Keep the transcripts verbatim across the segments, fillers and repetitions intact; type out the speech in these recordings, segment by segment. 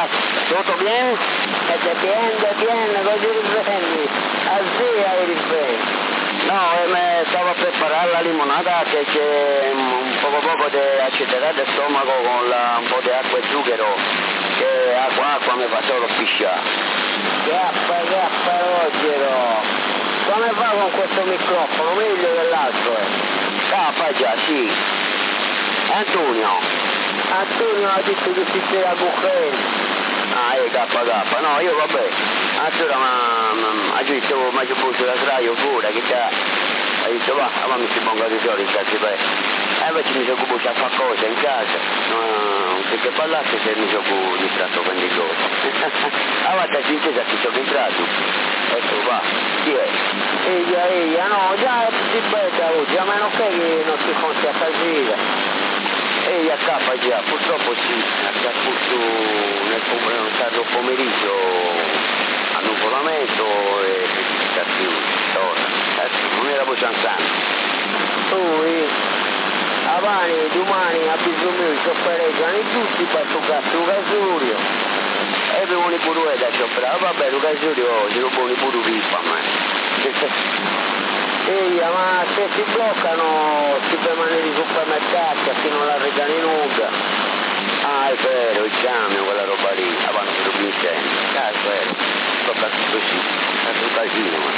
Tutto bene? E te viene, viene, così riprendi. A zia riprendi. No, eh, me stavo a preparare la limonata che c'è un poco poco di acidità del stomaco con la, un po' di acqua e zucchero, che acqua acqua mi fa solo pisciare. Che appa, che appa, Rogero. Come fa con questo microfono? Meglio dell'altro, eh? Ah, fa già, sì. Antonio. Antonio ha detto che si c'era bucchetta. Ah, è K K. No, io vabbè. Allora, ma ha detto, ma c'è posto la sdraio fuori, che c'ha. Ha detto, va, ma mi si ponga di solito, cazzo, beh. E invece mi occupo di fare cose in casa. Non so che parlasse se mi occupo di tratto con di cose. A volte si intesa che sono entrato. Ecco, va. Chi è? Eia, eia, no, già si betta oggi, a meno che non si fosse a casire. Ehi, a K già, purtroppo sì, ha avuto nel pomeriggio, tardo pomeriggio annuvolamento e precipitazioni, non era poi Sant'Anna. Poi, avanti, domani ha bisogno di soppereggiare tutti per toccare su Casurio. E bevono pure da sopra, vabbè, lo Casurio si rubano pure pipa, ma... Ehi, ma se si bloccano si permane di supermercati, a chi non la regano in nuda. Ah, è vero, il camion, quella roba lì, avanti per un incendio. Ah, è vero, tocca tutto sì, è un casino, ma...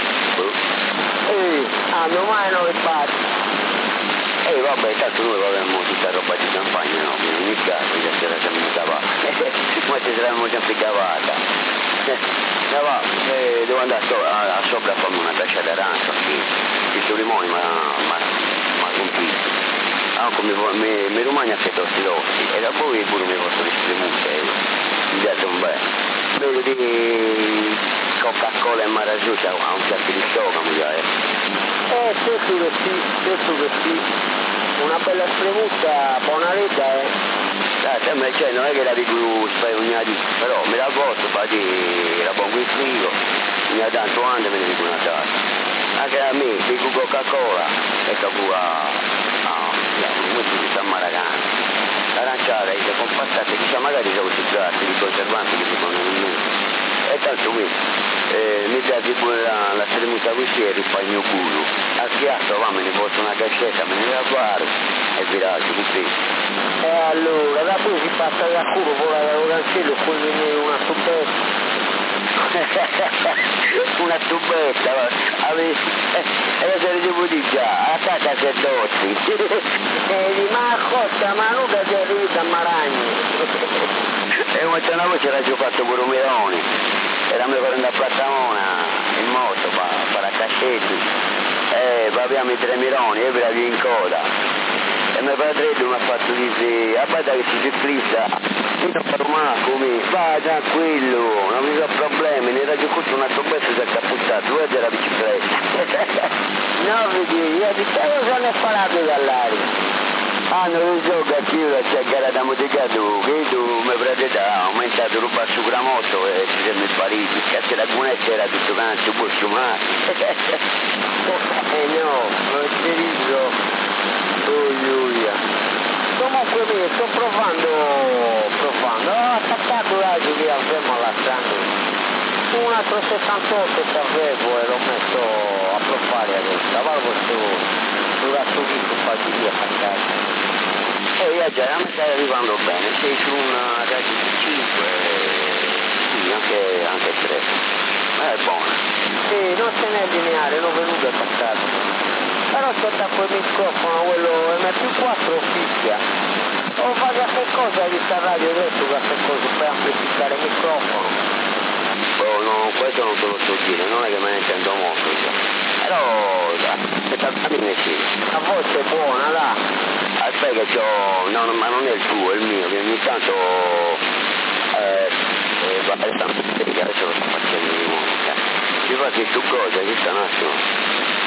Ehi, hanno mai noi fatti? Ehi, vabbè, tanto noi avevamo tutta roba di campagna, no? In ogni caso, già c'era sempre cavata. Ma ci saremmo sempre cavata. No, va, eh, devo andare so, a, a sopra a farmi una caccia d'arancia, qui, questo limone ma ha colpito. Ah, come mi, mi rimane a che tosti rossi, e da poi pure mi posso distribuire, eh. Mi piace un bel. Vedo di Coca-Cola e Maragiuta ha un piatto di stomaco, mi piace. Eh, certo che sì, certo che sì. Una bella spremuta, buona retta, eh. Eh, cioè, non è che la dico sparugnati, però me la posso fare, la pongo in frigo, mi ha tanto anni me ne dico una tazza. Anche a me, dico Coca-Cola, e capo a... ah, come si sta maracando. L'aranciata, è compattata, chissà magari sono utilizzati i conservanti che si pongono in mente. E tanto qui, eh, mi piace pure la, la spremuta così e risparmio culo. Al piatto, va, me ne porto una cascetta, me ne la fare e viraggio, così. E allora, da poi si passa da culo fuori dallo cancello e poi viene una tubetta. Una tubetta, avevi... e la serie di di già, a casa c'è dotti. E ma accosta, ma non che ti arrivi da Maragni. E come c'è una voce era già fatto pure un mirone, era mio per andare a Plattamona in moto, per fare a cascetti, e abbiamo i tre mironi, e ve la via in coda. E mio padre mi ha fatto dire, a bada che si ciclista, io non farò mai come, vai tranquillo, non mi sono problemi, ne era giù corso un altro pezzo si è capputtato, lui era la bicicletta. No, vedi, io dico, io sono imparato dall'aria. Ah, non lo so, cattivo, c'è gara da moticato, che tu mi prendete, ha aumentato ruba su gramotto e ci siamo spariti, cazzo la cunetta era tutto canto, può sciumare. Eh no, non ti dico. Oh, Giulia. Comunque mi sto provando, provando, ho attaccato l'agio che avevo lasciando un altro sessantotto che avevo e l'ho messo a provare adesso, ma questo durato lì su qualche via attaccato. E io già, a me stai arrivando bene, sei su una radio di cinque, sì, anche, anche tre, ma è buona. Sì, non se ne è lineare, l'ho venuto attaccato. Però c'è da quel microfono, quello M più quattro fischia. O fate a che cosa di sta radio adesso, che a che cosa per amplificare il microfono? Oh, no, questo non te lo so dire, non è che me ne intendo molto io. Però, aspetta, fammi sì. La voce è buona, là. Aspetta che c'ho, no, ma non è il tuo, è il mio, che ogni tanto, eh, eh va bene, tanto che adesso lo sto facendo di musica. Ci fate su cosa, che sta un attimo.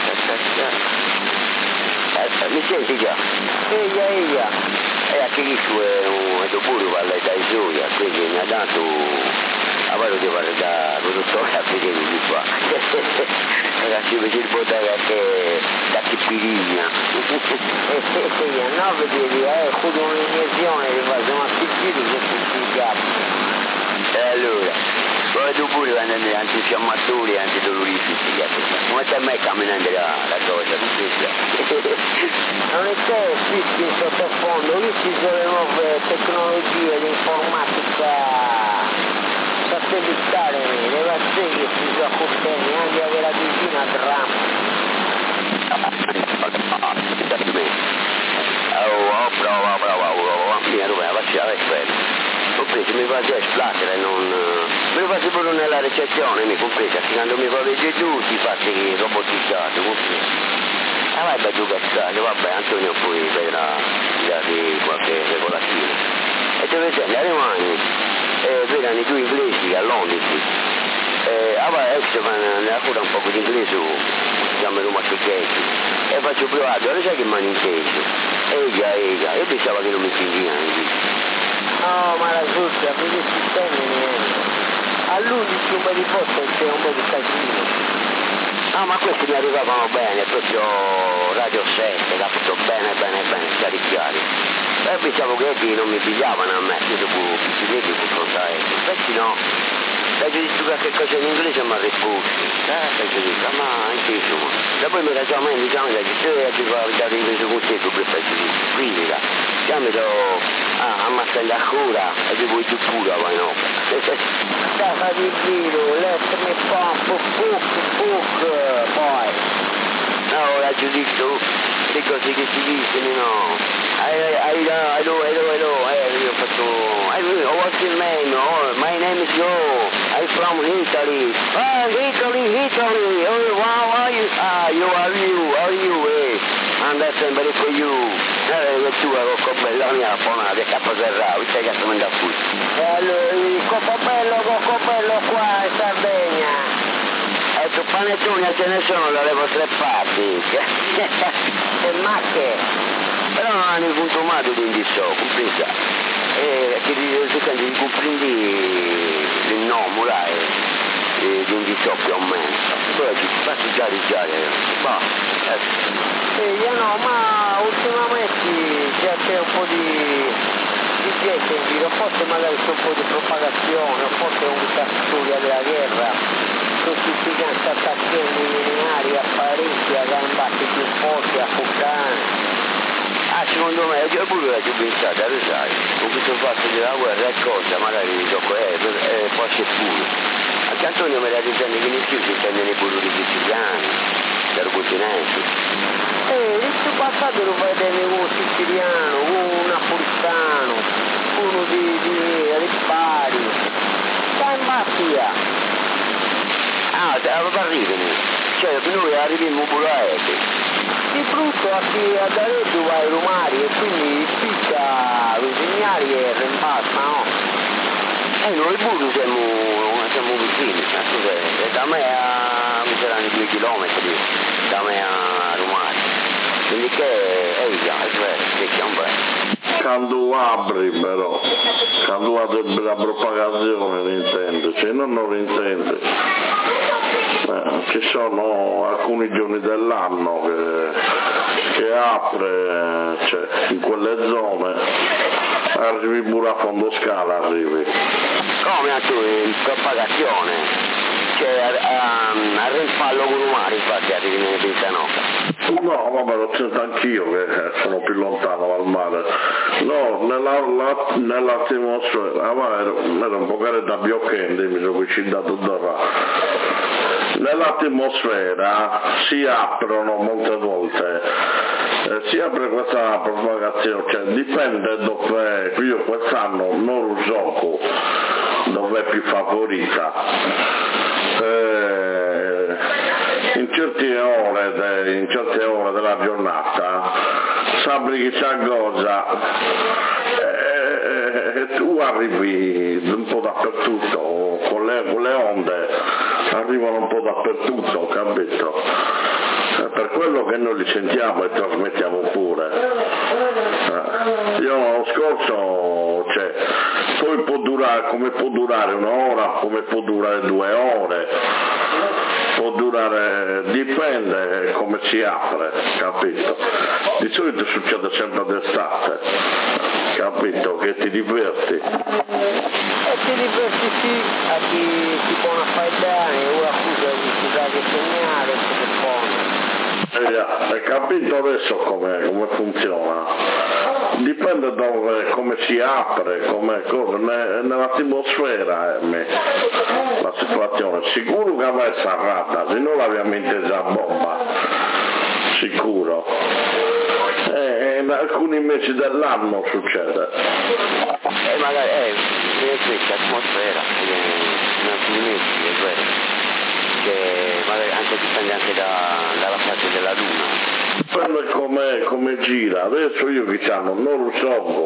Eh, mi senti già? Eia, eia. E anche lì su è un pure parla dai suoi, quindi mi ha dato a vero di fare da produttore a vedere di qua. Ragazzi, vedi il bottega che da Chipirigna. Eia, no, vedi, eh, con un'iniezione di fare una sentire che si si E allora, poi tu pure quando andiamo antinfiammatori e antidolorifici, come stai mai camminando la, la cosa, non è che esiste in sottofondo, lì ci sono le nuove tecnologie di informatica satellitare, le vaccine che si sono accorteni, anche avere la vicina a dramma. Oh, brava, brava, brava, mia dove la vaccina è ferma. Compresi, mi faccio esplattere, non... me lo faccio pure nella recensione, mi compresi, quando mi fa vedere tutti, fatti robotizzato, compresi. Ah vai, beh, tu cazzato, vabbè, Antonio poi vedrà di qualche regolazione. E dove sei? Alle mani, eh, vedano i due inglesi a Londra. Eh, ah vai, adesso ne cura un po' di inglese, siamo in Roma e faccio provato, allora sai che mi hanno inteso? Eia, eia, io pensavo che non mi sentivano. No, ma la giusta, mi sistemi niente. All'undici un po' di posto c'è un po' di casino. No, ma questi mi arrivavano bene, proprio Radio sette, capito? Bene, bene, bene, chiari chiari. E pensavo che essi non mi pigliavano a me, io dovevo pigliarli confrontare. Questi no. Hai detto qualche cosa in inglese ma risposto. Eh, hai detto, ma anche insomma. E poi mi ragionavo, mi diciamo, che se io ho parlato inglese con te, tu per fare qui, là. Già mi do ammazzando a cura e ti vuoi tu pure, ma no. Stava di giro, let me pump, book, book, poi. No, ora giudizio, le cose che si dicono, no. I, I, I know, I know, I know, eh, io faccio, I know, what's your name? Oh, my name is Joe, I'm from Italy. Ah, Italy, Italy, oh, wow, are you? Ah, you are you, are you, eh? And that's somebody for you. Eh, tu avevo Coppelloni alla Fonata, che capo serrato, sai che sono andato qui. E allora, il Coppello, Coppello qua in Sardegna. E tu panettoni ce ne sono dalle vostre parti. E macche. Però non hanno consumato di indisso, compresa. E che di di comprendi il nome, là, e di indisso più o meno. Poi ci passi già di già, ma... Eh, io no, ma ultimamente già c'è un po' di... di gente in giro, forse magari c'è un po' di propagazione, forse una storia della guerra, tutti questi attacchi lineari a Parigi, a gambati più forti, a Fucane. Ah, secondo me, io pure la più pensata, lo sai, con questo fatto della guerra è cosa, magari gioco è, eh, forse pure. Anche Antonio mi era dicendo che in più si intendono pure i siciliani, dal continente. Eh, questo passato lo fai bene con un siciliano, con un napolitano, uno di, di Rippari, sta in mafia. Ah, arrivano, cioè noi arriviamo pure a Ete. Di brutto a chi a Dareggio va ai Romari e quindi picca i segnali e rimpasta, no? Eh, noi pure siamo, siamo vicini, e da me a, mi saranno due chilometri, da me a Romari. Quindi che, ehi, è vero, che siamo bene. Quando apri però, quando apri la propagazione l'intende, se non non l'intende. Eh, ci sono alcuni giorni dell'anno che, che apre, cioè, in quelle zone, arrivi pure a fondo scala, arrivi. Come tu, in propagazione? Cioè a, a rimpallo con umani, infatti arrivi nelle Pizzanoca. No, vabbè, lo sento anch'io che sono più lontano dal mare. No, nella, la, nell'atmosfera, ah, era, era un po' da Biocchendi, mi sono vicinato da là. Nell'atmosfera si aprono molte volte, eh, si apre questa propagazione, cioè dipende dove, io quest'anno non lo gioco, dove è più favorita. Eh, in certe ore, de, in certe ore della giornata sappi che c'è cosa e, e tu arrivi un po' dappertutto, con le, con le onde arrivano un po' dappertutto, capito? Eh, per quello che noi li sentiamo e trasmettiamo pure. Eh, io l'anno scorso, cioè, poi può durare, come può durare un'ora, come può durare due ore, può durare, dipende come si apre, capito? Di solito succede sempre d'estate, capito? Che ti diverti. E ti divertisci a chi si può fare bene, ora accusa di scusare di segnare, telefone. Eh, hai capito adesso come, come funziona? Dipende da dove, come si apre, come cosa, nell'atmosfera eh, me, la situazione. Sicuro che va serrata, se non l'abbiamo intesa a bomba, sicuro. E in alcuni mesi dell'anno succede. E magari eh, è questa atmosfera, in alcuni mesi è vero. Che magari anche dipende anche da, dalla fase della luna. Dipende come, come gira, adesso io diciamo non lo so,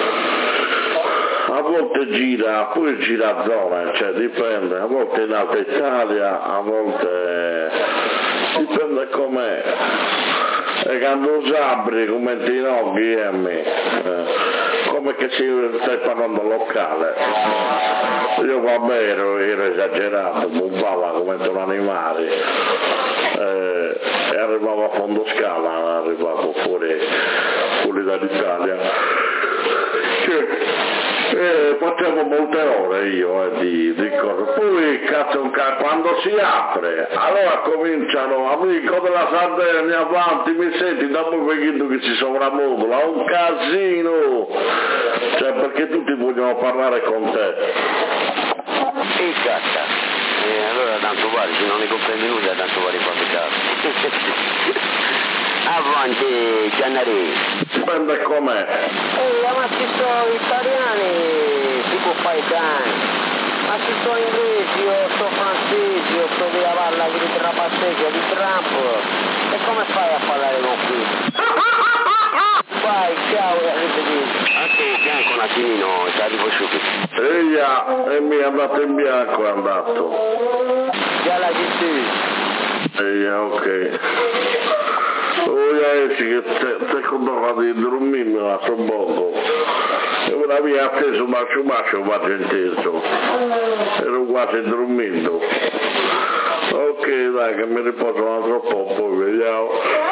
a volte gira, poi gira a zona, cioè dipende, a volte in Alta Italia, a volte dipende com'è. E quando apri come ti noghi a me, eh, come che si stai parlando locale. Io vabbè ero, ero esagerato, pompava come un animale eh, e arrivavo a fondo scala, arrivavo fuori, fuori dall'Italia. Che, eh, facevo molte ore io eh, di, di cose. Poi cazzo, quando si apre, allora cominciano, amico della Sardegna, avanti, mi senti, dopo vedo che si sovramodula, un casino, cioè perché tutti vogliono parlare con te. Che cazzo? Eh, allora tanto vale, se non ne comprendi nulla, tanto vale qualche caso. Avanti, Giannari. Dipende com'è. Ehi, ma ci sono italiani, si può fare bene. Ma ci sono inglesi, io sono francesi, io sono di Avalla, di Trapasseggio, di Trump. E come fai a parlare con qui? Vai, ciao, e arrivederci. Anche bianco un attimino, ti arrivo subito. Eia, e mi è andato in bianco, è andato. Già la giù. Eia, ok. Oh, ja, che te condova di dormire la sobbogo. E ora mi ha preso macio macio, va genteso. Ero quasi dormendo. Ok, dai, che mi riposo un altro po', poi vediamo.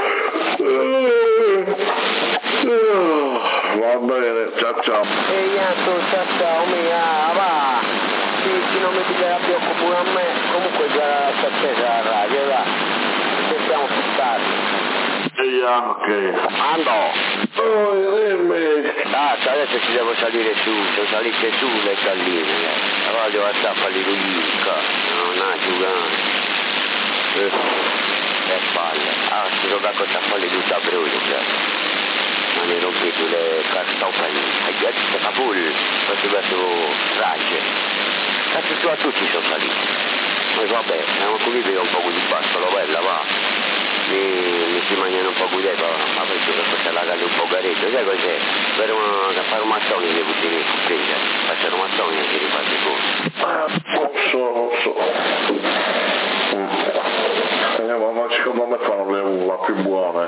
Va bene, ciao ciao. Ehi, Anto, ciao ciao, mia, va. Sì, sì, non mi piglierà più pure a me. Comunque già la lascio accesa la radio, va. Ci sentiamo più tardi. Eia, ok. Ando! Oh, dimmi. Ah, adesso ci devo salire su, se salite su le calline, la radio sta a fare l'uica, non ha giocare. Eh, che palle. Ah, si gioca con sta folle tutta brucia, cioè. Ma ne rompete le cartofani, hai detto Kabul, questo verso Rage. Cazzo su a tutti sono saliti. Ma vabbè, siamo qui per un po' di basso, bella, va. Mi, mi si mangiano un po' di idea, ma penso che questa è la calle un po' garetto, sai cos'è? Per una, da fare un mazzone le cucine in spesa, facciano un mazzone e si rifate con. Non so, non so. Mm. Ma secondo me fanno le uva più buone.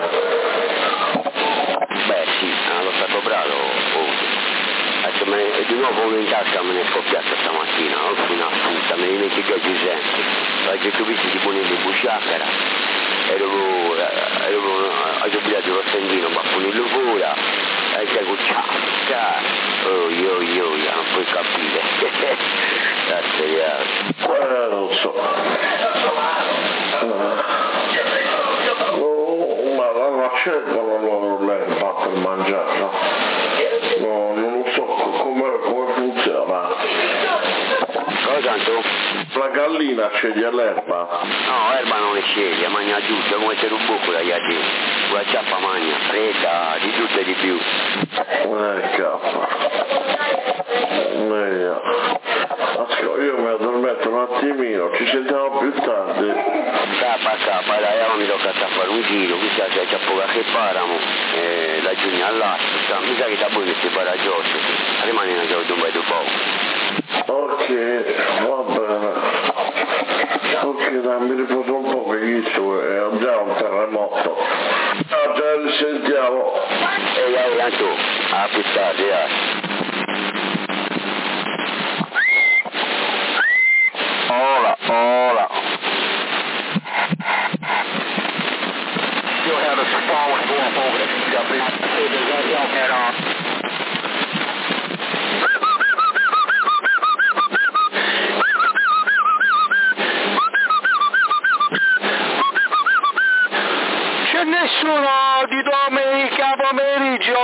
Beh sì, allo stato bravo, oh. Adesso me ne, di nuovo uno in tasca me ne è scoppiato stamattina, ho una punta, me ne dimenticato sempre. Perché tu visti tipo nelle busciaccara. Ero, ero ho obbligato lo stendino, ma con il fuori, e c'è un ciao, ciao, oh io io, non puoi capire, grazie eh, non so. Uh, ma la, la scelta non l'ho fatta per mangiare, no? No, non lo so come, come funziona. Cosa tanto? La gallina sceglie l'erba? No, erba non le sceglie, mangia giusto, come se un buco da iati. La ciappa mangia, fredda, di tutto e di più. Eh, cappa. Eh, ascolta, io mi addormento un attimino, ci sentiamo più tardi. Capa, capa, dai, ora mi tocca a fare un giro, qui c'è c'è poca che paramo, eh, la giugna all'asta, mi sa che da voi che si para giotto, rimane una giornata un bel po'. Ok, va bene. Ok, dai, mi riposo un po' che ho già un terremoto. Ah, già risentiamo. E dai, tanto, a più tardi, dai. Hola, hola. You'll have a phone with one over the W. Head on.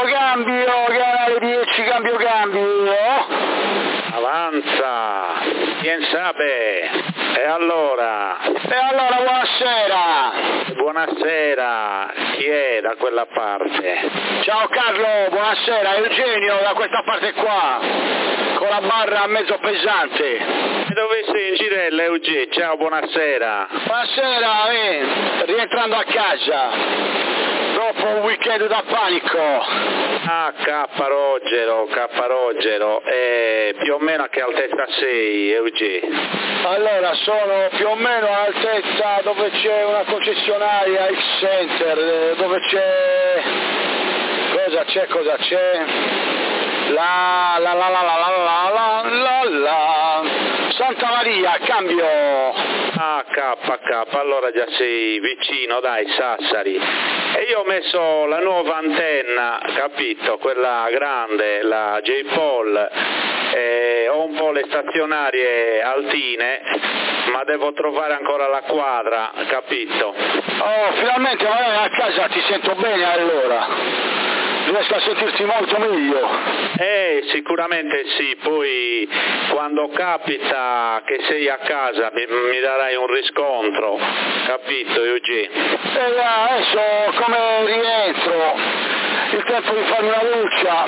cambio, canale dieci, cambio cambio. Avanza, chi sape? E allora? E allora buonasera. Buonasera, chi è da quella parte? Ciao Carlo, buonasera, Eugenio da questa parte qua, con la barra mezzo pesante. E dove sei in girella, Eugenio? Ciao, buonasera. Buonasera, eh, rientrando a casa. Dopo un weekend da panico. Ah, K Rogero, K Rogero, e più o meno a che altezza sei, Eugenio? Allora, sono più o meno all'altezza dove c'è una concessionaria, X-Center, dove c'è... Cosa c'è, cosa c'è? La la la la la la la la la Santa Maria, cambio. Ah, K, K, allora già sei vicino, dai, Sassari. E io ho messo la nuova antenna, capito, quella grande, la J-Pol, e ho un po' le stazionarie altine, ma devo trovare ancora la quadra, capito? Oh, finalmente vai a casa, ti sento bene allora. Riesco a sentirti molto meglio. Eh, sicuramente sì, poi quando capita che sei a casa mi, mi darai un riscontro, capito Eugenio? E adesso come rientro, il tempo di farmi una doccia,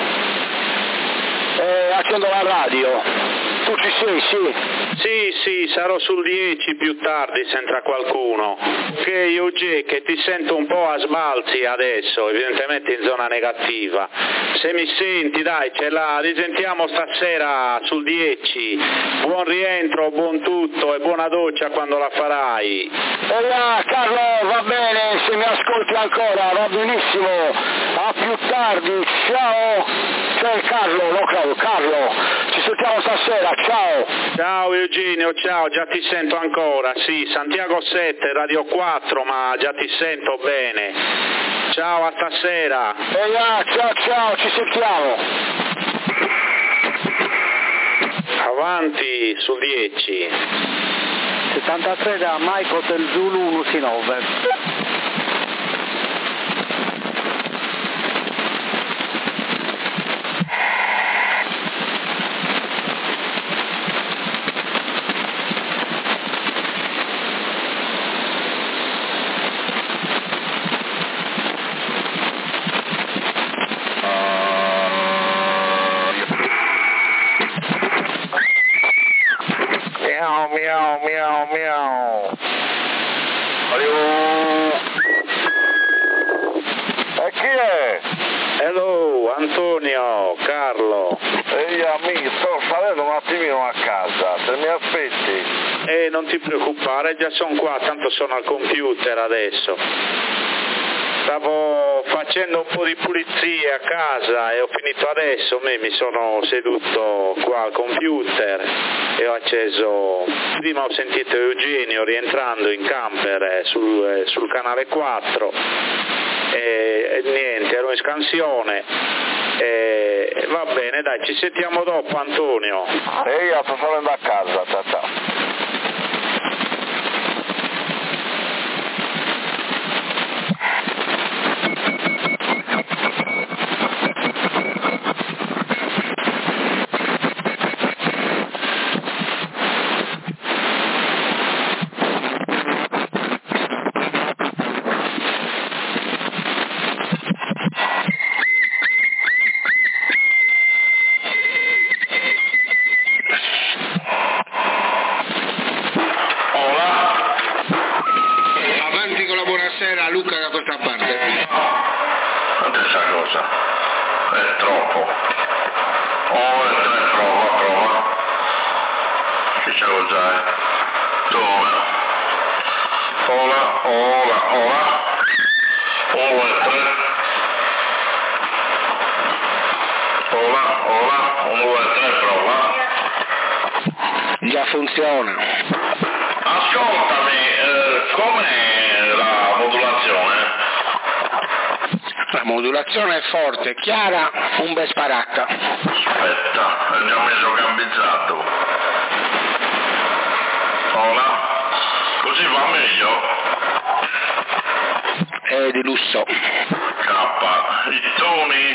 e accendo la radio. Tu ci sei, sì? Sì, sì, sarò sul dieci più tardi se entra qualcuno. Ok, Eugenio, che ti sento un po' a sbalzi adesso, evidentemente in zona negativa. Se mi senti, dai, ce la risentiamo stasera sul dieci. Buon rientro, buon tutto e buona doccia quando la farai. E là, Carlo, va bene, se mi ascolti ancora, va benissimo. A più tardi, ciao. C'è Carlo, no Carlo, Carlo. Ci sentiamo stasera, ciao. Ciao Eugenio, ciao, già ti sento ancora, sì, Santiago sette, Radio quattro, ma già ti sento bene. Ciao, a stasera. E là, ciao, ciao, ci sentiamo. Avanti sul dieci. settantatré da Mike Hotel Zulu uno nove. Miau, miau, miau. Allô? E chi è? Hello, Antonio, Carlo. Ehi amico, sto salendo un attimino a casa, se mi aspetti. Eh, non ti preoccupare, già sono qua, tanto sono al computer adesso. Stavo facendo un po' di pulizie a casa e ho finito adesso, me mi sono seduto qua al computer e ho acceso, prima ho sentito Eugenio rientrando in camper sul, eh, sul canale quattro e, e niente, ero in scansione e va bene, dai, ci sentiamo dopo Antonio. Ehi, sto salendo a casa, ciao ciao. Luca da questa parte. Questa cosa è troppo. Oh, è prova, prova. Ci siamo già. Dove? Ola, ola, ola. Uno e tre. Ola, ola, uno e tre, prova. Già funziona. Ascoltami, eh, com'è la modulazione? La modulazione è forte, chiara, un bel sparacca. Aspetta, è già messo gambizzato. Ora, così va meglio? È di lusso. K, i toni,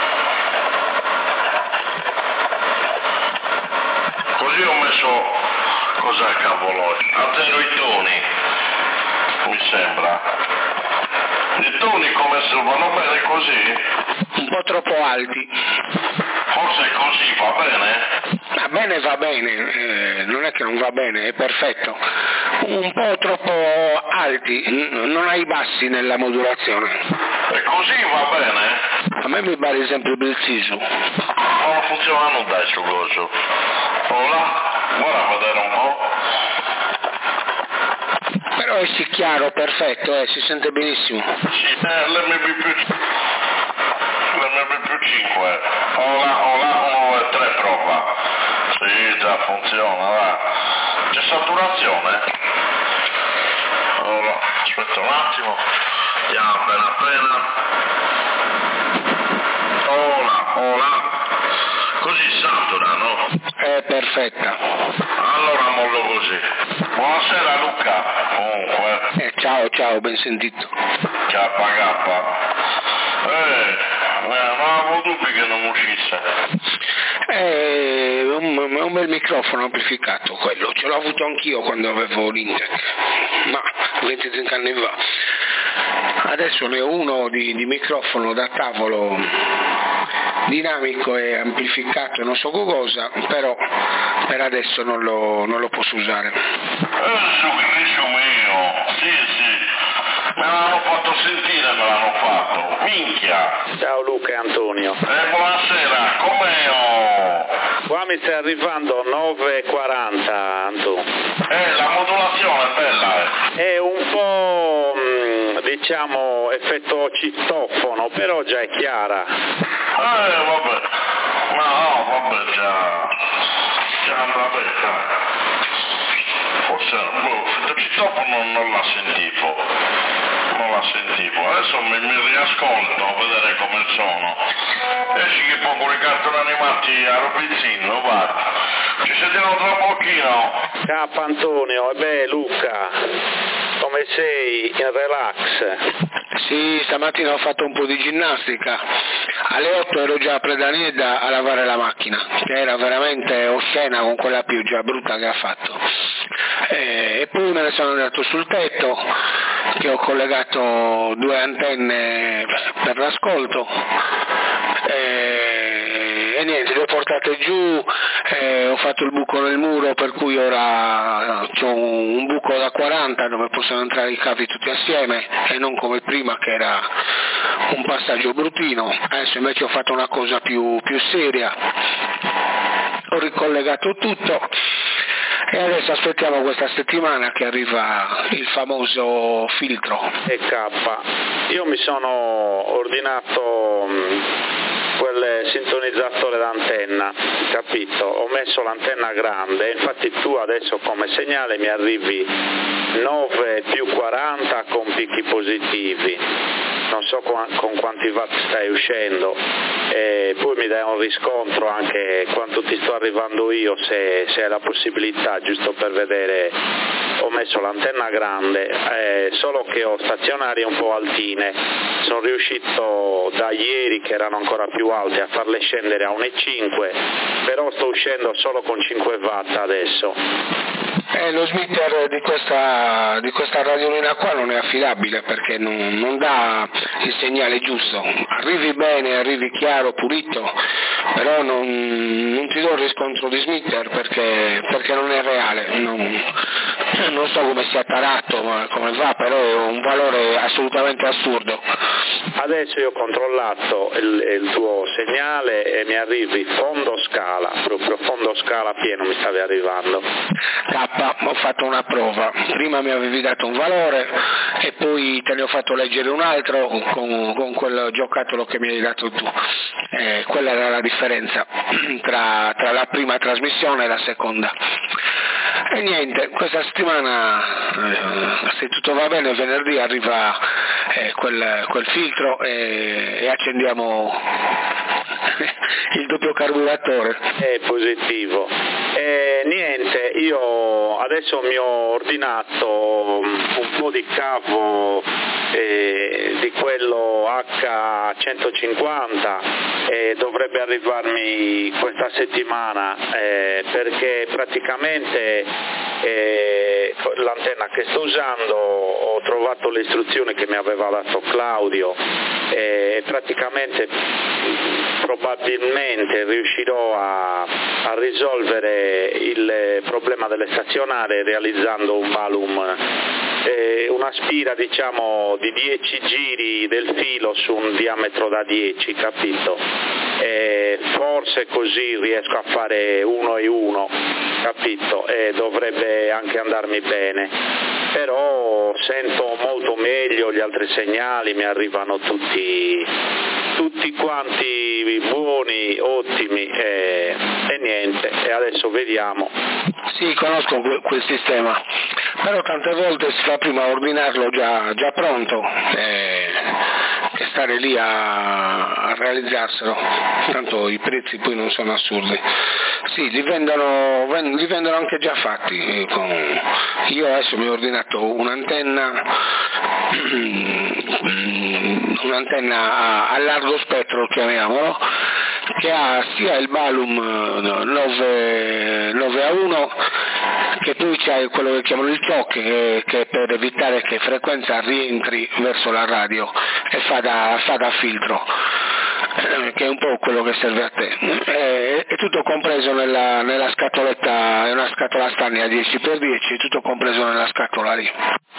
così ho messo, cos'è cavolo, a zero i toni, mi sembra, i toni come se vanno bene così? Un po' troppo alti. Forse così va bene? Va bene, va bene, eh, non è che non va bene, è perfetto. Un po' troppo alti, n- non hai bassi nella modulazione. E così va bene? A me mi pare sempre preciso. Non funziona non dai sul coso. Ora, guarda a vedere un po'. Però è sì chiaro, perfetto, eh, si sente benissimo. Sì, eh, l'M B più l'M B più cinque. Ora, ora, uno e tre prova. Sì, già funziona, va. C'è saturazione? Ora, aspetta un attimo. Andiamo appena appena. Ora, ora. Così satura, no? È perfetta. Allora mollo così. Buonasera Luca, comunque. Eh, ciao, ciao, ben sentito. K K. Eh, non avevo dubbi che non uscisse. È un, un bel microfono amplificato quello, ce l'ho avuto anch'io quando avevo l'Intec, ma venticinque anni fa. Adesso ne ho uno di, di microfono da tavolo dinamico e amplificato, non so cosa, però per adesso non lo, non lo posso usare. Eh, su Cristo mio, sì sì, me l'hanno fatto sentire, me l'hanno fatto, minchia. Ciao Luca e Antonio. Eh, buonasera, com'è? Oh? Qua mi stai arrivando nove e quaranta, Antonio. Eh, la modulazione è bella, eh. È un po', mh, diciamo, effetto citofono, però già è chiara. Eh, vabbè, ma no, vabbè, già, già andrà bene, dai. Forse, boh, il citofono non la sentivo, non la sentivo, adesso mi, mi riascolto a vedere come sono. Esci che può con i cartoni animati a Robizzino, guarda. Ci sentiamo tra un pochino. Ciao Antonio, e beh Luca, come sei? In relax? Sì, stamattina ho fatto un po' di ginnastica, alle otto ero già a Predaneda a lavare la macchina, che era veramente oscena con quella pioggia brutta che ha fatto. E, e poi me ne sono andato sul tetto, che ho collegato due antenne per l'ascolto, e, e niente, le ho portate giù, e ho fatto il buco nel muro, per cui ora ho un, un buco da quaranta dove possono entrare i cavi tutti assieme e non come prima che era un passaggio bruttino. Adesso invece ho fatto una cosa più, più seria, ho ricollegato tutto e adesso aspettiamo questa settimana che arriva il famoso filtro. E K, io mi sono ordinato mh, quel sintonizzatore d'antenna, capito? Ho messo l'antenna grande, infatti tu adesso come segnale mi arrivi nove più quaranta con picchi positivi, non so con, con quanti watt stai uscendo, e poi mi dai un riscontro anche quanto ti sto arrivando io, se, se hai la possibilità, giusto per vedere. Ho messo l'antenna grande, eh, solo che ho stazionarie un po' altine, sono riuscito da ieri che erano ancora più alte a farle scendere a uno virgola cinque, però sto uscendo solo con cinque watt adesso. Eh, lo smitter di questa, di questa radiolina qua non è affidabile perché non, non dà il segnale giusto, arrivi bene, arrivi chiaro, pulito, però non, non ti do il riscontro di smitter perché, perché non è reale, non, non so come sia tarato, come va, però è un valore assolutamente assurdo. Adesso io ho controllato il, il tuo segnale e mi arrivi fondo scala, proprio fondo scala pieno mi stavi arrivando. K, ho fatto una prova, prima mi avevi dato un valore e poi te ne ho fatto leggere un altro con, con quel giocattolo che mi hai dato tu, eh, quella era la differenza tra, tra la prima trasmissione e la seconda. E niente, questa settimana, eh, se tutto va bene, venerdì arriva eh, quel, quel filtro e, e accendiamo il doppio carburatore. È positivo. E niente, io adesso mi ho ordinato un po' di cavo eh, di quello acca centocinquanta e dovrebbe arrivarmi questa settimana eh, perché praticamente eh, l'antenna che sto usando ho trovato le istruzioni che mi aveva dato Claudio e praticamente probabilmente riuscirò a, a risolvere il problema delle stazionarie realizzando un balum, eh, una spira diciamo di dieci giri del filo su un diametro da dieci, capito? E forse così riesco a fare uno e uno, capito? E dovrebbe anche andarmi bene, però sento molto meglio gli altri segnali, mi arrivano tutti tutti quanti buoni, ottimi e, e niente, e adesso vediamo. Sì, conosco quel, quel sistema, però tante volte si fa prima ordinarlo già, già pronto e, e stare lì a, a realizzarselo, tanto i prezzi poi non sono assurdi. Sì, li vendono, li vendono anche già fatti. Io adesso mi ho ordinato un'antenna un'antenna a largo spettro, chiamiamolo, che ha sia il balum nove a uno che poi c'è quello che chiamano il choke, che, che per evitare che frequenza rientri verso la radio e fa da, fa da filtro, che è un po' quello che serve a te. È, è tutto compreso nella, nella scatoletta, è una scatola stagna dieci per dieci, è tutto compreso nella scatola lì.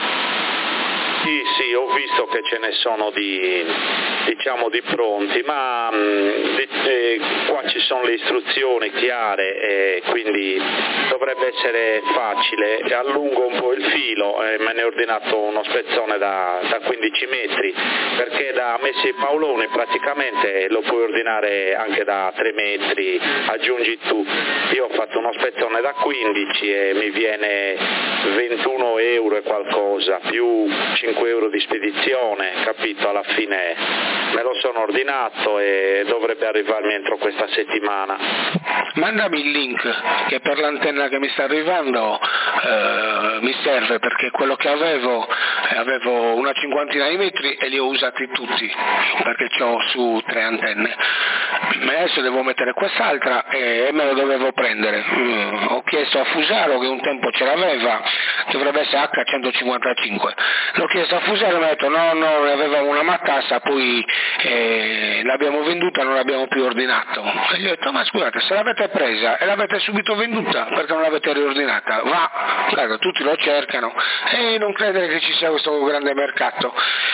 Sì, sì, ho visto che ce ne sono di, diciamo, di pronti, ma mh, eh, qua ci sono le istruzioni chiare e quindi dovrebbe essere facile. Allungo un po' il filo e me ne ho ordinato uno spezzone da, da quindici metri, perché da Messi e Paoloni praticamente lo puoi ordinare anche da tre metri, aggiungi tu. Io ho fatto uno spezzone da quindici e mi viene ventuno euro e qualcosa, più cinque euro di spedizione, capito? Alla fine me lo sono ordinato e dovrebbe arrivarmi entro questa settimana. Mandami il link, che per l'antenna che mi sta arrivando eh, mi serve, perché quello che avevo avevo una cinquantina di metri e li ho usati tutti, perché ho su tre antenne. Ma adesso devo mettere quest'altra e me lo dovevo prendere. Mm, ho chiesto a Fusaro, che un tempo ce l'aveva, dovrebbe essere acca centocinquantacinque. L'ho chiesto a Fusaro e mi ha detto no, no, ne avevamo una matassa, poi eh, l'abbiamo venduta, non l'abbiamo più ordinato. E gli ho detto ma scusate, se l'avete presa e l'avete subito venduta, perché non l'avete riordinata? Va, guarda, tutti lo cercano e non credere che ci sia questo grande mercato,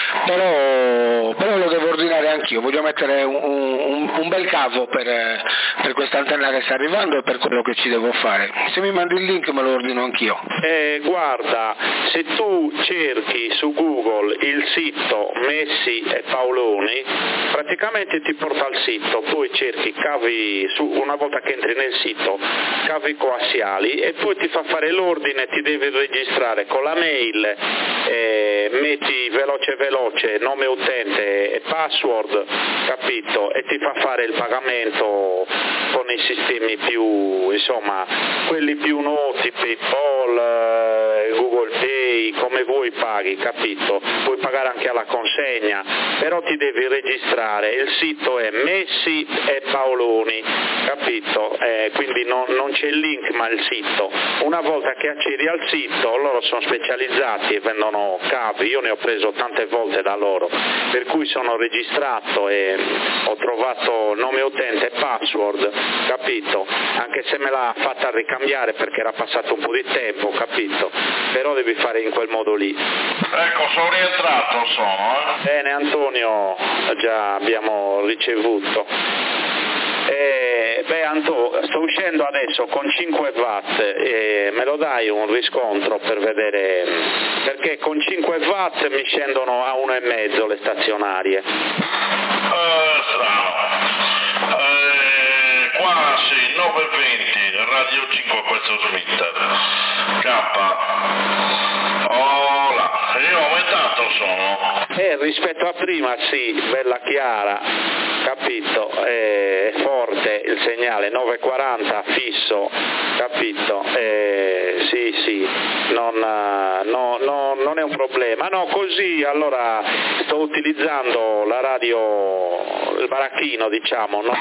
però, però lo devo ordinare anch'io, voglio mettere un, un, un bel cavo per, per questa antenna che sta arrivando e per quello che ci devo fare. Se mi mandi il link me lo ordino anch'io. Eh, guarda, se tu cerchi su Google il sito Messi e Paoloni, praticamente ti porta al sito, poi cerchi cavi, su, una volta che entri nel sito, cavi coassiali e poi ti fa fare l'ordine, ti devi registrare con la mail, eh, metti veloce veloce nome utente e password, capito? E ti fa fare il pagamento con i sistemi più, insomma, quelli più noti, PayPal, eh, Google Pay, come vuoi paghi, capito? Puoi pagare anche alla consegna, però ti devi registrare, il sito è Messi e Paoloni, capito? Eh, quindi non, non c'è il link ma il sito. Una volta che accedi al sito, loro sono specializzati e vendono cavi, io ne ho preso tante volte da loro, per cui sono registrato e ho trovato nome utente e password, capito? Anche se me l'ha fatta ricambiare perché era passato un po' di tempo, capito? Però devi fare in quel modo lì. Ecco, sono rientrato, sono, eh? Bene Antonio, già abbiamo ricevuto. Eh, beh Anto, sto uscendo adesso con cinque watt e me lo dai un riscontro per vedere, perché con cinque watt mi scendono a uno e mezzo le stazionarie. Eh, strano. Eh, qua sì, nove e venti, Radio cinque questo Smith. K. Oh là, io ho aumentato sono. Eh, rispetto a prima sì, bella chiara, capito, è forte il segnale, nove e quaranta fisso, capito, eh, sì sì, non, no, no, non è un problema. No, così allora sto utilizzando la radio, il baracchino diciamo, no?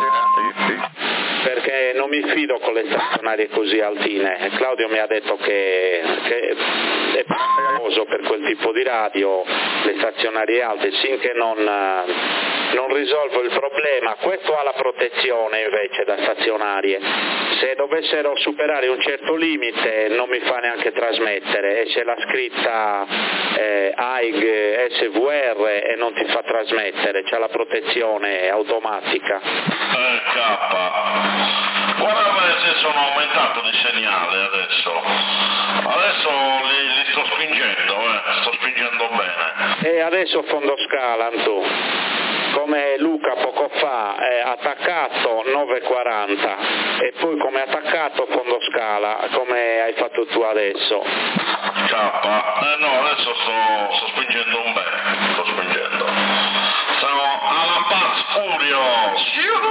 Perché non mi fido con le stazionarie così altine. Claudio mi ha detto che, che è pericoloso per quel tipo di radio, le stazionarie alte, finché non, non risolvo il problema. Questo ha la protezione invece da stazionarie. Se dovessero superare un certo limite non mi fa neanche trasmettere, e c'è la scritta eh, A I G S V R e non ti fa trasmettere, c'è la protezione automatica. Eh, K. Guarda se sono aumentato di segnale adesso. Adesso li, li sto spingendo, eh, sto spingendo bene. E adesso fondo scala, tu. Come Luca poco fa, è attaccato nove quaranta e poi come attaccato fondo scala, come hai fatto tu adesso. K, eh no, adesso sto, sto spingendo un bene, sto spingendo. Siamo alla Paz Furios.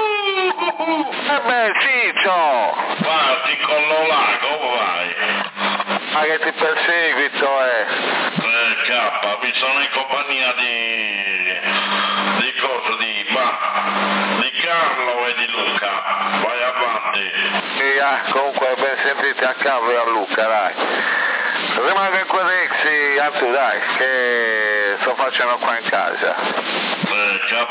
Eh beh, Ciccio! Vai, ti collo là, come vai? Ma che ti perseguito, eh? Eh, K, mi sono in compagnia di... di cosa, di... bah, di Carlo e di Luca. Vai avanti. Sì, ah, comunque ben sentiti a Carlo e a Luca, dai. Rimanga in quell'exi, anzi dai, che sto facendo qua in casa. Eh, K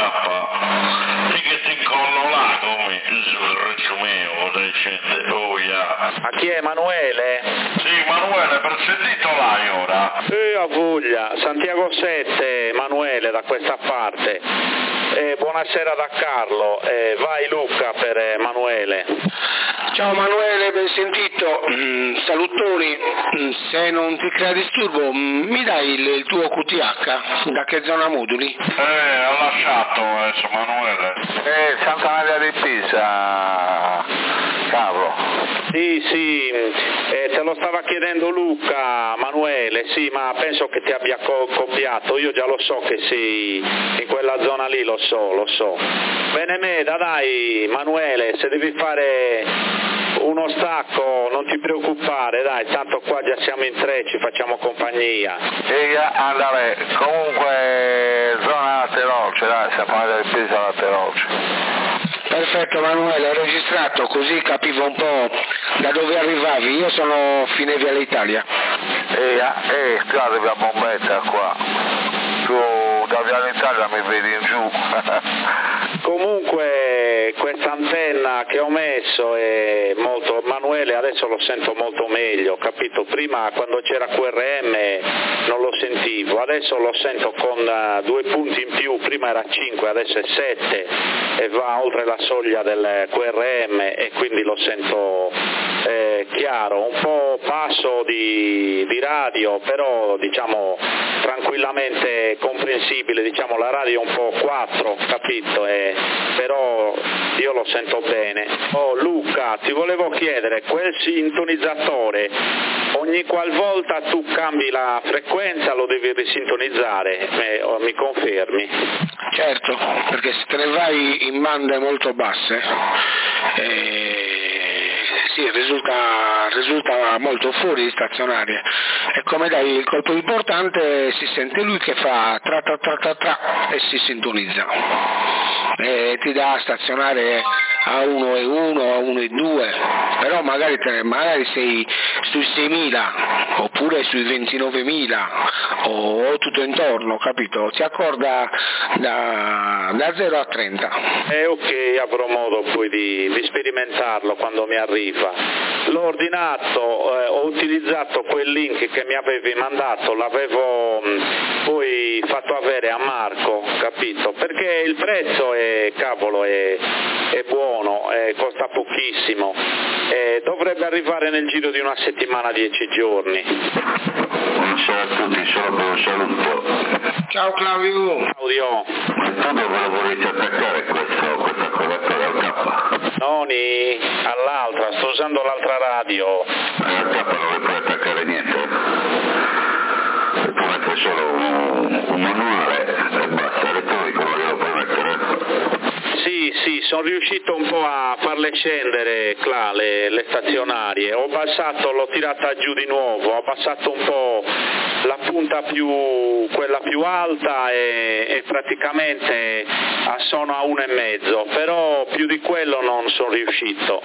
K. Sì che ti collo là, come? Il reccio mio, cosa scende? Oh, yeah. Ma chi è, Emanuele? Sì, Emanuele, per sentito là ora. Eh, a voglia, Santiago sette, Emanuele da questa parte. Eh, buonasera da Carlo, eh, vai Luca per Emanuele. Ciao Emanuele, ben sentito. Mm, salutori. Mm, se non ti crea disturbo, mm, mi dai il, il tuo Q T H? Da che zona moduli? Eh, ha lasciato adesso Emanuele. Eh, Santa Maria di Pisa, Carlo. Sì, sì, eh, te lo stava chiedendo Luca, Emanuele, sì, ma penso che ti abbia co- copiato, io già lo so che sei in quella zona lì, lo so, lo so. Bene Meda, dai, Emanuele, se devi fare uno stacco non ti preoccupare, dai, tanto qua già siamo in tre, ci facciamo compagnia. E andare, comunque zona Lateroce, dai, Santa Maria di Pisa Lateroce. Perfetto Emanuele, ho registrato, così capivo un po' da dove arrivavi. Io sono fine Viale Italia. E eh, tu arrivi a Bombetta qua. Tu da Viale Italia mi vedi in giù. Comunque questa antenna che ho messo è molto, Emanuele adesso lo sento molto meglio, capito? Prima quando c'era Q R M non lo sentivo, adesso lo sento con uh, due punti in più, prima era cinque, adesso è sette e va oltre la soglia del Q R M e quindi lo sento eh, chiaro, un po' basso di, di radio, però diciamo tranquillamente comprensibile, diciamo la radio è un po' quattro, capito? E, però io lo sento bene. Oh Luca, ti volevo chiedere, quel sintonizzatore ogni qualvolta tu cambi la frequenza lo devi risintonizzare, eh, mi confermi? Certo, perché se te ne vai in bande molto basse eh, sì, risulta, risulta molto fuori di stazionaria, e come dai il colpo importante si sente lui che fa tra tra tra tra tra e si sintonizza, e ti dà stazionare a uno e uno, a uno e due, però magari, te, magari sei sui seimila oppure sui ventinovemila o, o tutto intorno, capito? Si accorda da, da zero a trenta. Eh ok, avrò modo poi di, di sperimentarlo quando mi arriva. L'ho ordinato, eh, ho utilizzato quel link che mi avevi mandato, l'avevo mh, poi fatto avere a Marco, capito? Perché il prezzo è, cavolo, è, è buono, eh, costa pochissimo, eh, dovrebbe arrivare nel giro di una settimana, dieci giorni. Buonasera a tutti, solo per un saluto. Ciao Claudio. Claudio. Tu dove volete attaccare questo, questa copertura al K? Noni, all'altra, sto usando l'altra radio. Al K non le puoi attaccare niente. Tu metti solo un, un manuale e basta, elettronico non glielo puoi mettere. Sì, sì, sono riuscito un po' a farle scendere, Cla, le, le stazionarie. Ho abbassato, l'ho tirata giù di nuovo, ho abbassato un po' la punta più, quella più alta e, e praticamente sono a uno e mezzo, però più di quello non sono riuscito.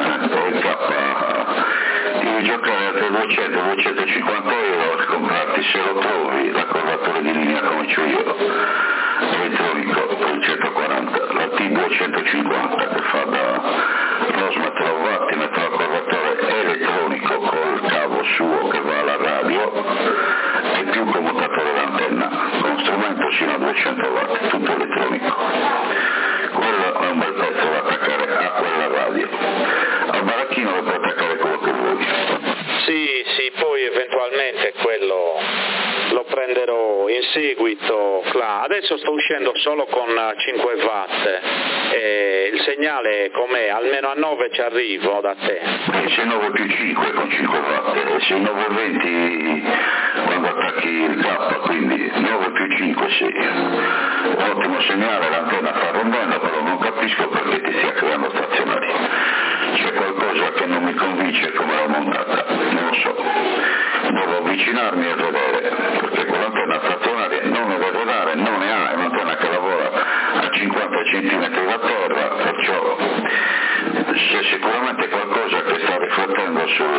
Devi giocare a duecento duecentocinquanta euro a comprarti, se lo trovi, l'accordatore di linea come c'ho io, elettronico per centoquaranta, la T duecentocinquanta che fa da Rosmetro Vatti, metto l'accordatore elettronico col cavo suo che va alla radio e più commutatore d'antenna, con strumento sino a duecento watt, tutto elettronico. Quello è un bel pezzo da attaccare a quella radio. Al baracchino lo puoi attaccare quello che vuoi. Sì, sì, poi eventualmente quello lo prenderò in seguito. Adesso sto uscendo solo con cinque watt e il segnale com'è? Almeno a nove ci arrivo da te. E se nove più cinque con cinque watt, e se nove venti quando attacchi il K, quindi nove più cinque sì. Ottimo segnale, l'antenna sta rendendo, però non capisco perché ti stia creando stazionari. C'è qualcosa che non mi convince come l'ho montata, non lo so. Devo avvicinarmi e vedere, perché quell'antenna stazionaria non ne deve dare, non ne ha, è un'antenna che lavora a cinquanta centimetri da terra, perciò c'è sicuramente qualcosa che sta riflettendo sul,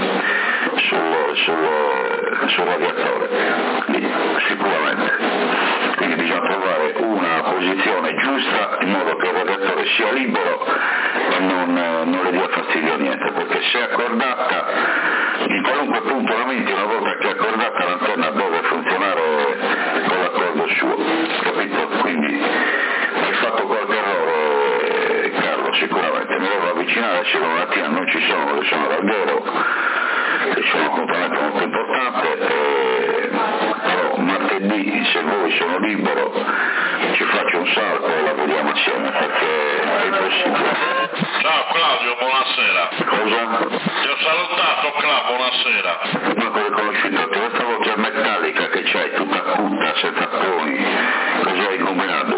sul, sul, sul radiatore, sicuramente. Quindi bisogna trovare una posizione giusta in modo che il radiatore sia libero e non, non le dia fastidio a niente, perché se è accordata, in qualunque punto la metti, una volta che è accordata l'antenna deve funzionare con l'accordo suo, capito? Quindi hai fatto qualche errore, Carlo, sicuramente. Mi devo avvicinare, se una mattina non ci sono, che sono dal Ghero, che sono un componente molto importante, e, però martedì, se voi sono libero, ci faccio un salto e la vediamo assieme, perché è impossibile. Ciao Claudio, buonasera. Cosa? Ti ho salutato, Cla, buonasera. Ma come conosciuto te, questa voce metallica che c'hai, tutta acuta, senza toni, cosa hai combinato?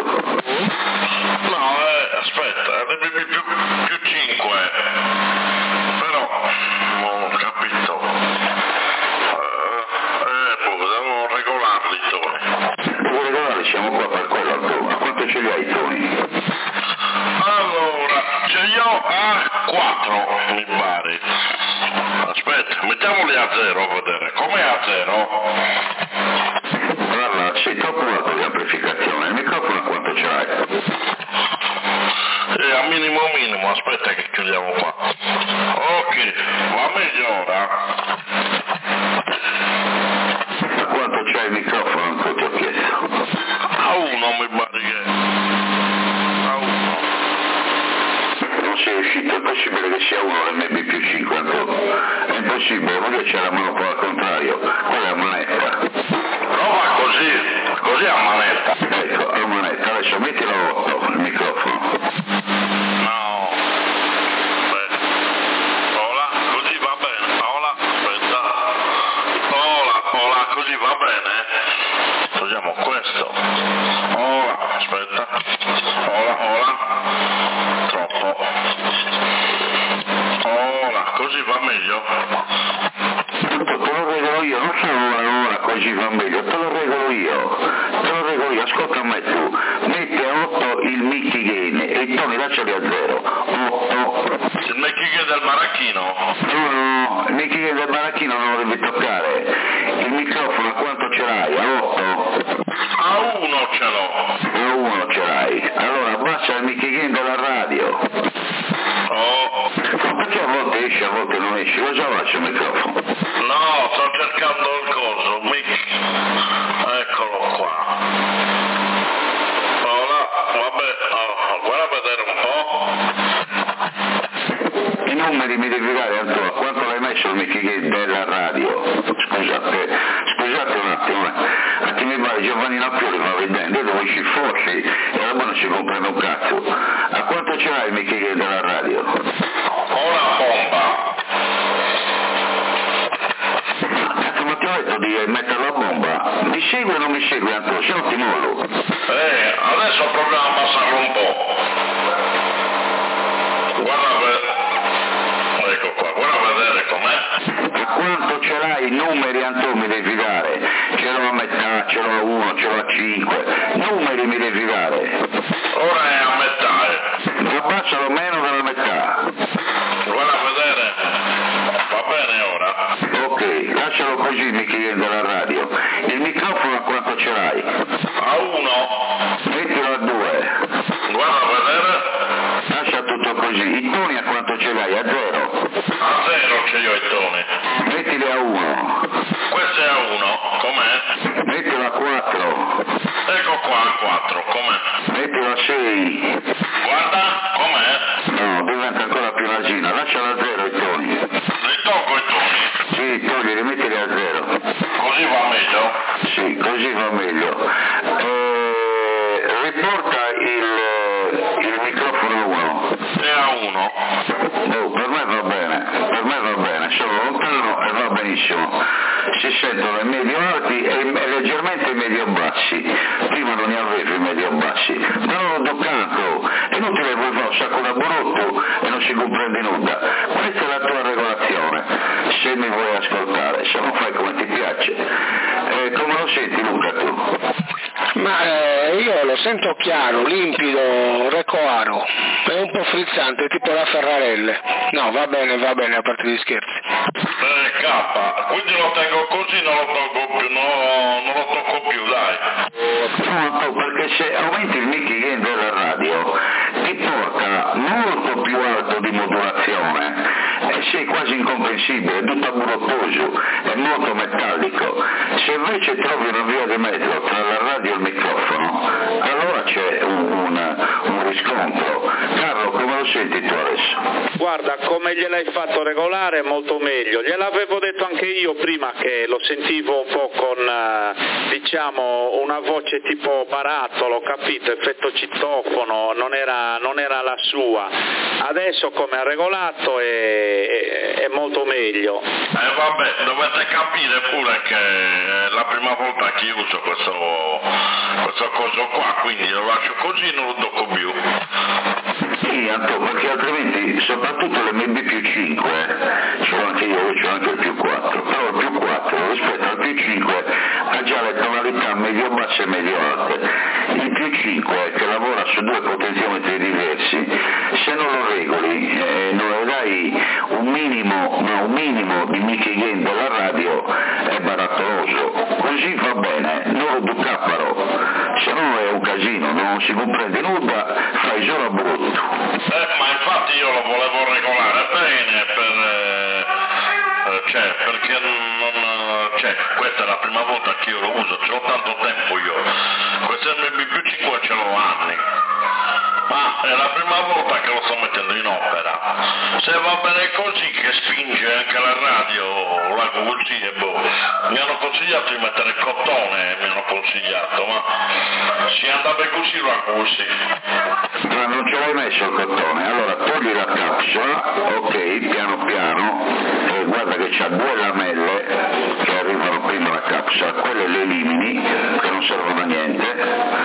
No, eh, aspetta, ne bevi più, più cinque, però non ho capito. Eh, eh boh, devo regolarli i toni. Devo regolarli, siamo qua per quello, Antonio. A quanto ce li hai i toni? Allora, ce li ho a quattro, mi pare. Aspetta, mettiamoli a zero a vedere. Com'è a zero? Guarda, sei troppo alto di amplificazione. Il microfono a quanto ce l'hai? Eh, a minimo minimo, aspetta che chiudiamo qua. Ok, va meglio ora. A quanto c'hai il microfono? Anche ti ho chiesto. A uno mi pare che... A uno. Non sei uscito, è possibile che sia uno l'M B più cinque, è impossibile, voglio c'è la monopolo al contrario, quella è a manetta. Prova così, così a manetta. Ecco, a manetta, adesso mettilo a otto il microfono. No, aspetta, ora, così va bene, ora, aspetta, ora, ora, così va bene, togliamo questo, ora, aspetta, ora, ora, troppo, ora, così va meglio. Tutto te lo regolo io, non sono ora, ora, così va meglio, te lo regolo io, te lo regolo io, ascolta a me tu, metti a otto il Mickey Gain e i toni lasciali a zero, otto. Il Mickey Gain del Maracchino? No, no, il Mickey Gain del Maracchino non lo devi toccare, il microfono a quanto ce l'hai? A otto? A uno ce l'ho. A uno ce l'hai, allora abbassa il Mickey Gain della radio. Oh. Perché a volte esce, a volte non esce, lo già faccio il microfono. No, sto cercando il coso, Mickey. Eccolo qua. Ora, vabbè, oh, guarda a vedere un po'. I numeri mi devi dare, Antonio, quanto l'hai messo il Mickey Gain della radio? Scusate, scusate un attimo, a chi mi pare Giovanni Nappioli va vedendo, io devo uscire fuori e allora non ci comprendo un cazzo. A quanto ce l'hai il Mickey Gain della radio? Ora bomba. Cazzo, ma ti ho detto di metterlo a bomba? Mi segui o non mi segui, Antonio? Se no ti mollo. Eh, adesso proviamo a abbassarlo un po'. Guarda per... Ecco qua, guarda a vedere com'è. A quanto ce l'hai i numeri, Antonio, mi devi dare? cinque, numeri mi devi dare. Ora è a metà, eh. Abbassalo meno della metà. Guarda a vedere, va bene ora? Ok, lascialo così mi chiede della radio. Il microfono a quanto ce l'hai? A uno. Mettilo a due. Guarda a vedere. Lascia tutto così. I toni a quanto ce l'hai? A zero. A zero ce li ho i toni. Mettili a uno. Questo è a uno, com'è? Mettilo a quattro. Ecco qua a quattro, com'è? Mettilo a sei. Guarda, com'è? No, diventa ancora più nasina. Lascialo a zero i toni. Li tolgo i toni? Sì, toglili, mettili a zero. Così va meglio? Sì, così va meglio. Eh, riporta il, il microfono uno. È a uno. Oh, per me va bene, per me va bene, sono lontano e va benissimo. Si sentono i medio alti e, e leggermente i medio bassi. Prima non ne avevo i medio bassi, ma non ho toccato. È inutile voi fare un sacco da borotto e non si comprende nulla. Questa è la tua regolazione, se mi vuoi ascoltare, se non fai come ti piace. Eh, come lo senti Luca tu? Ma eh, io lo sento chiaro, limpido, recoaro, è un po' frizzante, tipo la Ferrarelle. No, va bene, va bene, a parte gli scherzi. Eh, K, quindi lo tengo così, non lo tolgo più, no, non lo tocco più, dai. No, no, perché se aumenti il mic gain della radio ti porta molto più alto di modulazione e sei quasi incomprensibile, è tutto burottoso, è molto metallico. Se invece trovi una via di mezzo tra la radio e il microfono, allora c'è un, un, un riscontro. Carlo, come lo senti tu adesso? Guarda, come gliel'hai fatto regolare è molto meglio. Gliel'avevo detto anche io prima che lo sentivo un po' con, eh, diciamo, una voce tipo barattolo, capito? Effetto citofono, non era, non era la sua. Adesso come ha regolato è, è, è molto meglio. Eh vabbè, dovete capire pure che è la prima volta che uso questo, questo coso qua, quindi lo lascio così e non lo tocco più. Sì, Anto, perché altrimenti, soprattutto l'M B più cinque, ce l'ho anche io, ce l'ho anche il più quattro, però il più quattro rispetto al più cinque ha già le tonalità medio basse e medio alte. Il più cinque, che lavora su due potenziometri diversi, se non lo regoli e eh, non le dai un minimo, ma un minimo di mic gain della radio, è barattoloso. Così va bene, non lo ducapparo, se no è un casino, non si comprende nulla, fai solo a brutto. Eh, ma infatti io lo volevo regolare bene per, eh, eh, cioè, perché non, cioè, questa è la prima volta che io lo uso, ce l'ho tanto tempo io, questo M B più cinque ce l'ho anni, ma è la prima volta che lo sto mettendo in opera. Se va bene così, che spinge anche la radio, la così e boh, mi hanno consigliato di mettere il cotone, mi hanno consigliato, ma se andava così lo così. Ma non ce l'hai messo il cotone, allora togli la capsula, ok, piano piano, e guarda che c'ha due lamelle che arrivano prima alla capsula, quelle le elimini, che non servono a niente,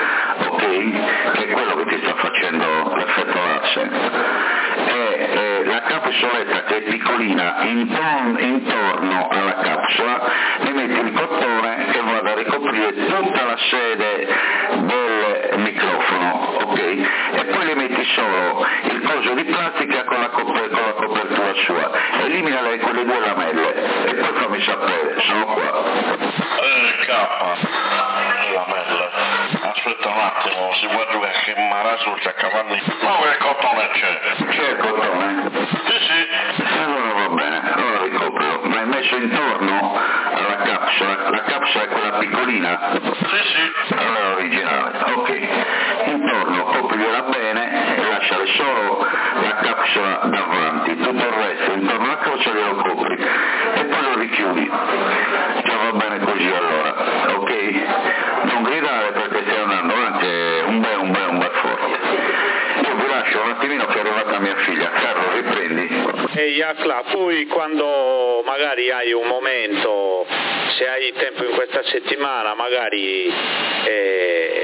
ok, che è quello che ti sta facendo l'effetto asse. E, e la capsuletta che è piccolina intorno, intorno alla capsula, ne metti il cotone che vada a ricoprire tutta la sede del microfono, ok? E poi le metti solo il coso di plastica con la, coper- con la copertura sua, elimina lei quelle due lamelle e poi fammi sapere, sono qua. Eh, K, lamelle, aspetta un attimo, si guarda che maraso c'è cavalli, ma quel cotone c'è? C'è il cotone? Sì, sì. Allora va bene, allora ricopro, ma è messo intorno alla capsula, la capsula è quella piccolina? Sì, sì. Allora originale, ok, intorno coprila bene e lasciare solo la capsula davanti, tutto il resto intorno alla capsula glielo copri e poi lo richiudi, già va bene così allora, ok? Non gridare perché stai andando anche un bel un bel un bel forte. Io vi lascio un attimino che è arrivata mia figlia. Carlo, riprendi. Ehi Acla, poi quando magari hai un momento, se hai tempo in questa settimana, magari eh,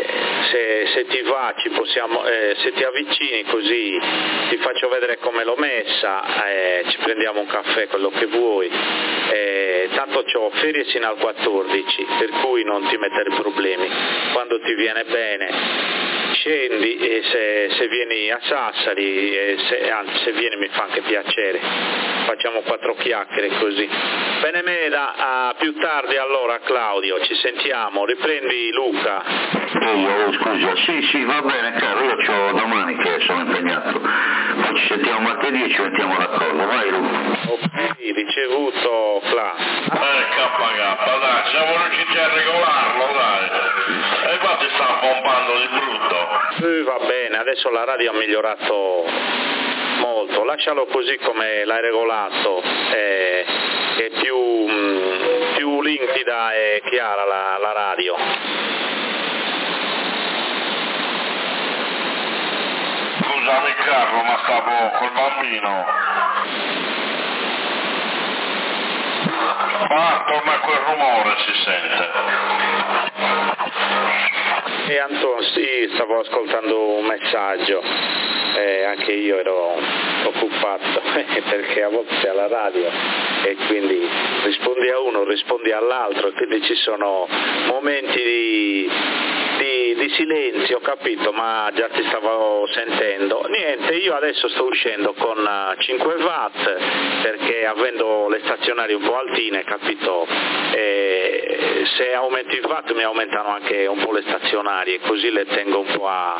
se, se ti va ci possiamo, eh, se ti avvicini così ti faccio vedere come l'ho messa, eh, ci prendiamo un caffè, quello che vuoi, eh, tanto c'ho ferie sino al quattordici, per cui non ti mettere problemi, quando ti viene bene scendi e se, se vieni a Sassari, e se, anzi se vieni mi fa anche piacere, facciamo quattro chiacchiere così. Bene Meda, a più tardi allora Claudio, ci sentiamo, riprendi Luca. Io, scusa, sì sì va bene caro, io c'ho domani che sono impegnato, poi ci sentiamo martedì e ci mettiamo d'accordo, vai Luca. Ok, ricevuto Cla. Eh K K, dai, siamo riusciti a regolarlo, dai. E infatti sta pompando di brutto. Eh, va bene, adesso la radio ha migliorato molto, lascialo così come l'hai regolato, eh, è più, mh, più limpida e chiara la, la radio. Scusami Carlo, ma stavo col bambino. Ah, torna quel rumore, si sente. E Anton, sì, stavo ascoltando un messaggio, eh, anche io ero occupato perché a volte sei alla radio e quindi rispondi a uno, rispondi all'altro, e quindi ci sono momenti di, di, di silenzio, capito, ma già ti stavo sentendo. Niente, io adesso sto uscendo con cinque watt perché avendo le stazionarie un po' altine, capito, eh, se aumento i watt mi aumentano anche un po' le stazionarie, così le tengo un po' a,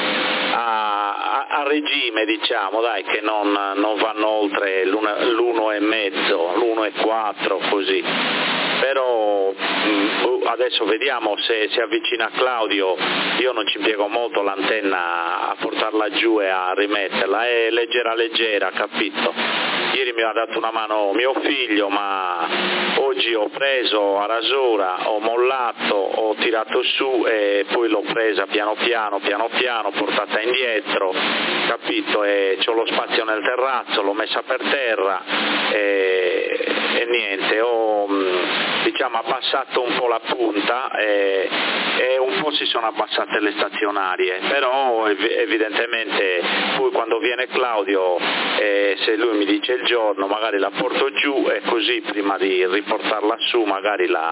a, a regime, diciamo, dai, che non, non vanno oltre l'uno e mezzo, l'uno e quattro, così. Però mh, adesso vediamo se si avvicina Claudio, io non ci impiego molto l'antenna a portarla giù e a rimetterla, è leggera leggera, capito? Ieri mi ha dato una mano mio figlio, ma oggi ho preso a rasura, ho mollato, ho tirato su e poi l'ho presa piano piano, piano piano, portata indietro, capito? E c'ho lo spazio nel terrazzo, l'ho messa per terra e, e niente, ho diciamo abbassato un po' la punta e, e un po' si sono abbassate le stazionarie, però ev- evidentemente poi quando viene Claudio, eh, se lui mi dice il giorno magari la porto giù e così prima di riportarla su magari la,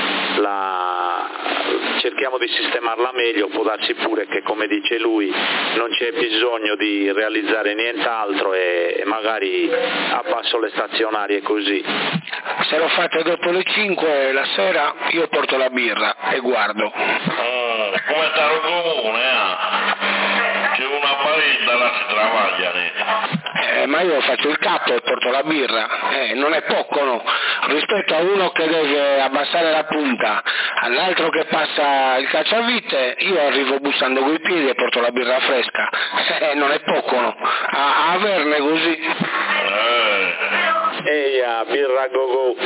la cerchiamo di sistemarla meglio, può darsi pure che come dice lui non c'è bisogno di realizzare nient'altro e, e magari abbasso le stazionarie così. Se lo fate dopo le cinque la sera io porto la birra e guardo. Ah, come taro comune, eh? C'è una paretta, là si travaglia lì. Eh, ma io faccio il capo e porto la birra, eh, non è poco, no? Rispetto a uno che deve abbassare la punta, all'altro che passa il cacciavite, io arrivo bussando coi piedi e porto la birra fresca, eh, non è poco, no? A, a averne così. Eh. Eia, birra go go.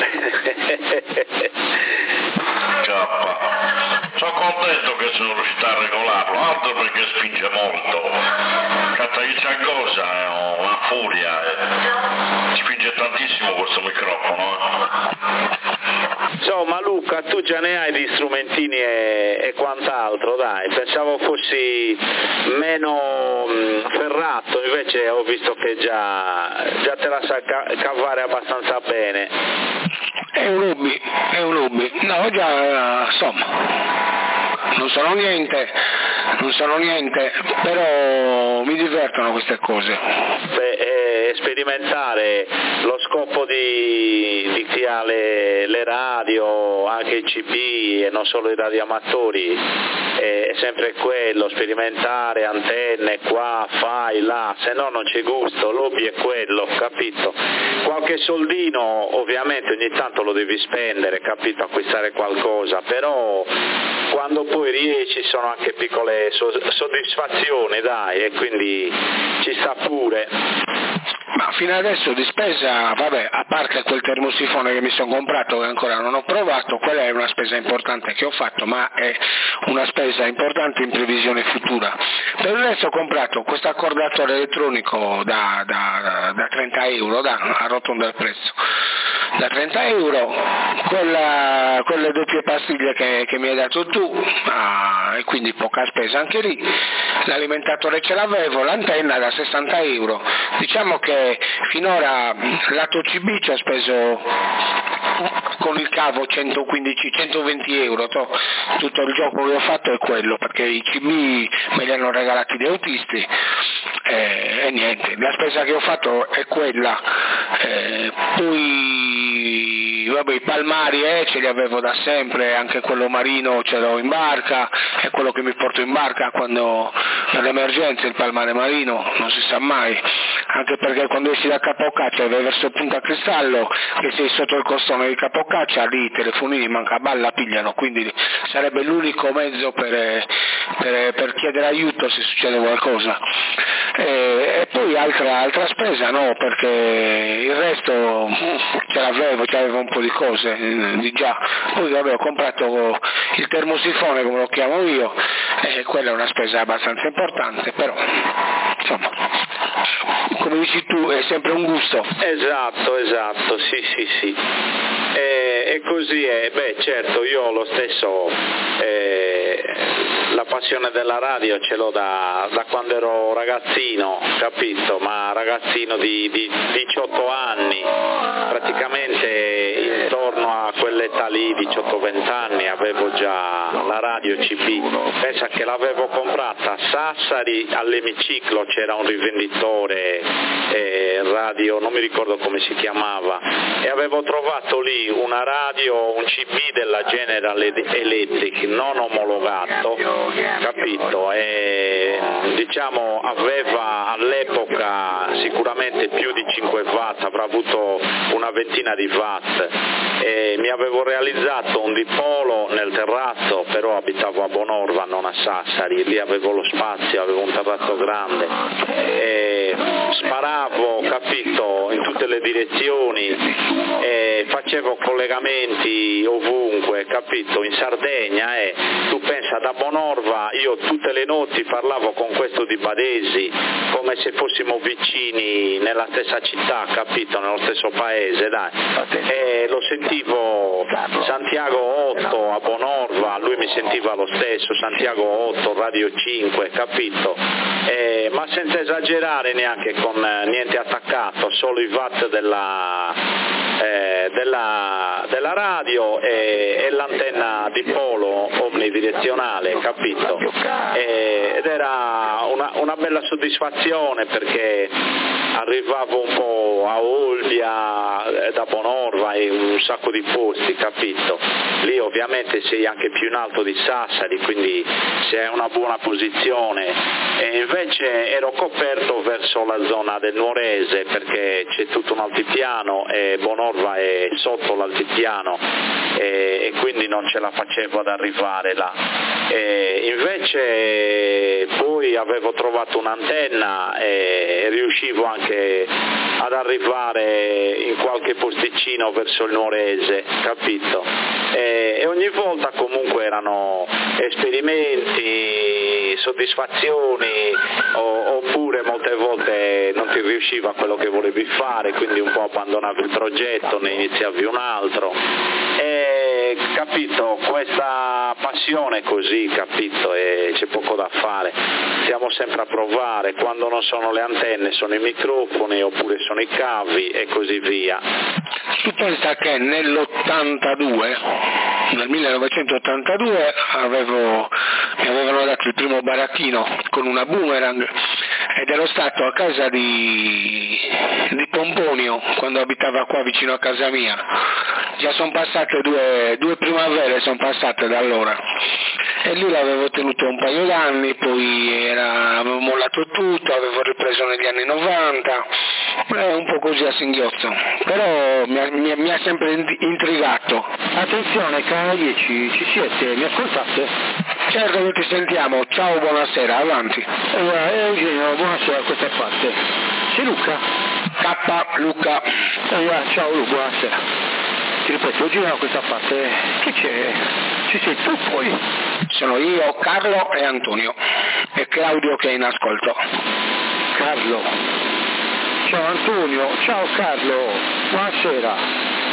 Sono contento che sono riuscito a regolarlo, altro perché spinge molto. Cazzo, c'è cosa, è una furia, eh. Spinge tantissimo questo microfono. Eh. Insomma Luca, tu già ne hai di strumentini e, e quant'altro, dai, pensavo fossi meno mh, ferrato, invece ho visto che già, già te la sai ca- cavare abbastanza bene. È un hobby, è un hobby, no già insomma, non sono niente, non sono niente, però mi divertono queste cose. Beh, eh, sperimentare, lo scopo di, di chi ha le, le radio, anche i C P e non solo i radioamatori, è sempre quello, sperimentare antenne qua, fai là, se no non c'è gusto, l'hobby è quello, capito? Qualche soldino ovviamente ogni tanto lo devi spendere, capito, acquistare qualcosa, però quando poi riesci sono anche piccole soddisfazioni, dai, e quindi ci sta pure. Ma fino adesso di spesa, vabbè, a parte quel termosifone che mi sono comprato che ancora non ho provato, quella è una spesa importante che ho fatto, ma è una spesa importante in previsione futura. Per il resto ho comprato questo accordatore elettronico da, da, da trenta euro, da, a rotonda il prezzo. da trenta euro, quella, quelle doppie pastiglie che, che mi hai dato tu, ah, e quindi poca spesa anche lì, l'alimentatore ce l'avevo, l'antenna da sessanta euro, diciamo che finora lato C B ci ho speso con il cavo centoquindici centoventi euro, to, tutto il gioco che ho fatto è quello, perché i C B me li hanno regalati gli autisti, eh, e niente, la spesa che ho fatto è quella, eh, poi vabbè, i palmari eh, ce li avevo da sempre, anche quello marino ce l'ho in barca, è quello che mi porto in barca quando per l'emergenza, il palmare marino, non si sa mai, anche perché quando esci da Capocaccia e vai verso Punta Cristallo, che sei sotto il costone di Capocaccia, lì i telefonini manca balla pigliano, quindi sarebbe l'unico mezzo per, per, per chiedere aiuto se succede qualcosa. E, e poi altra, altra spesa no, perché il resto ce l'avevo, c'avevo un po' di cose di già, poi vabbè, ho comprato il termosifone come lo chiamo io, e quella è una spesa abbastanza importante, però insomma come dici tu è sempre un gusto. Esatto, esatto, sì sì sì, e, e così è, beh certo io ho lo stesso, eh, la passione della radio ce l'ho da, da quando ero ragazzino, capito, ma ragazzino di, di diciotto anni, praticamente intorno a quell'età lì, diciotto venti anni, avevo già la radio C B, pensa che l'avevo comprata a Sassari, all'Emiciclo c'era un rivenditore eh, radio, non mi ricordo come si chiamava, e avevo trovato lì una radio, un C B della General Electric non omologato, capito, e diciamo aveva all'epoca sicuramente più di cinque watt, avrà avuto una ventina di watt, e mi avevo realizzato un dipolo nel terrazzo, però abitavo a Bonorva, non a Sassari, lì avevo lo spazio, avevo un terrazzo grande, e sparavo, capito, in tutte le direzioni, e facevo collegamenti ovunque, capito, in Sardegna, e tu pensa, da Bonorva io tutte le notti parlavo con questo di Badesi come se fossimo vicini nella stessa città, capito, nello stesso paese, dai, e lo sentivo Santiago otto a Bonorva, lui mi sentiva lo stesso, Santiago otto, Radio cinque, capito, e, ma senza esagerare neanche con eh, niente attaccato, solo i watt della, eh, della, della radio e, e l'antenna di polo omnidirezionale, capito, e, ed era una, una bella soddisfazione perché arrivavo un po' a Olbia, eh, da Bonorva e un sacco di posti, capito, lì ovviamente sei anche più in alto di Sassari, quindi sei in una buona posizione, e invece ero coperto verso la zona del Nuorese perché c'è tutto un altipiano e Bonorva è sotto l'altipiano, e, e quindi non ce la facevo ad arrivare là, e invece poi avevo trovato un'antenna e riuscivo anche ad arrivare in qualche posticino verso il Nuorese, capito, e, e ogni volta comunque erano esperimenti, soddisfazioni, o, oppure molte volte non ti riusciva quello che volevi fare, quindi un po' abbandonavi il progetto, ne iniziavi un altro, e capito, questa passione è così, capito, e c'è poco da fare, siamo sempre a provare, quando non sono le antenne sono i microfoni oppure sono i cavi e così via. Tu pensa che nell'ottantadue, nel millenovecentottantadue avevo, mi avevano dato il primo baracchino con una Boomerang ed ero stato a casa di, di Pomponio quando abitava qua vicino a casa mia. Già sono passate due, due primavere, sono passate da allora, e lì l'avevo tenuto un paio d'anni, poi era, avevo mollato tutto, avevo ripreso negli anni novanta, eh, un po' così a singhiozzo, però mi ha, mi, mi ha sempre intrigato. Attenzione, canale dieci, ci siete, mi ascoltate? Certo che ti sentiamo, ciao, buonasera, avanti. Eh, Eugenio, buonasera, questa è parte. Sei Luca? K. Luca. Eh, ciao Luca, buonasera. Ti ripeto, Eugenio, questa parte. Chi c'è? Ci sei tu poi? Sono io, Carlo e Antonio, e Claudio che è in ascolto. Carlo. Ciao Antonio, ciao Carlo, buonasera.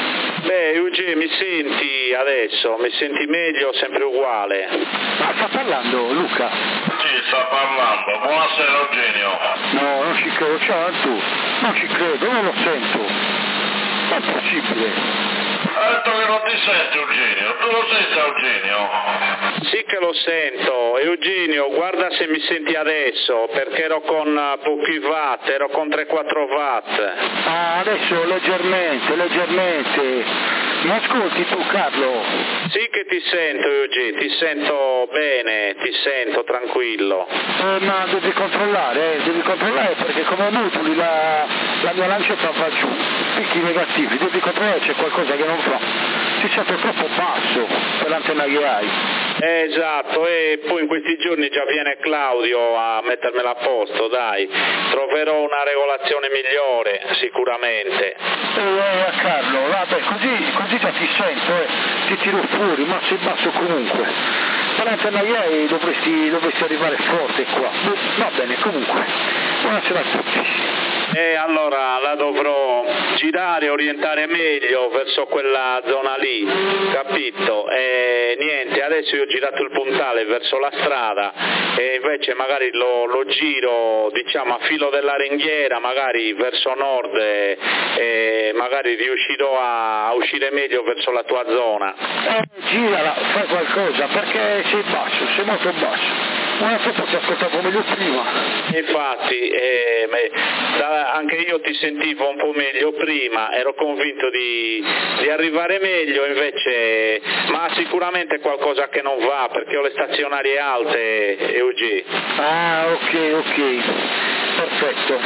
Beh, Eugenio, mi senti adesso? Mi senti meglio o sempre uguale? Ma sta parlando Luca? Sì, sta parlando. Buonasera Eugenio. No, non ci credo, ciao tu. Non ci credo, non lo sento. Ma è possibile? Ha detto che non ti senti Eugenio, tu lo senti Eugenio? Sì che lo sento. Eugenio, guarda se mi senti adesso, perché ero con pochi watt, ero con tre quattro watt. Ah, adesso leggermente, leggermente. Mi ascolti tu Carlo? Sì che ti sento Eugenio, ti sento bene, ti sento tranquillo. Eh, ma devi controllare, eh, devi controllare perché come mutuli la, la mia lancetta va giù, picchi negativi, devi controllare c'è qualcosa che non fa. Ti sento troppo basso per l'antenna che hai. Eh, esatto, e poi in questi giorni già viene Claudio a mettermela a posto, dai. Troverò una regolazione migliore, sicuramente. Eh, eh Carlo, vabbè, così, così già ti sento, eh. Ti tiro fuori, ma sei basso comunque. Per l'antenna che hai dovresti, dovresti arrivare forte qua. Va bene, comunque. Buonasera a tutti. E allora la dovrò girare, orientare meglio verso quella zona lì, capito? E niente, adesso io ho girato il puntale verso la strada e invece magari lo, lo giro diciamo a filo della ringhiera, magari verso nord e, e magari riuscirò a, a uscire meglio verso la tua zona. Eh, girala, fai qualcosa perché sei basso, sei molto basso. Una volta ti ascoltavo meglio prima. Infatti, eh, da, anche io ti sentivo un po' meglio prima, ero convinto di, di arrivare meglio, invece, ma sicuramente qualcosa che non va, perché ho le stazionarie alte, E U G. Ah, ok, ok, perfetto.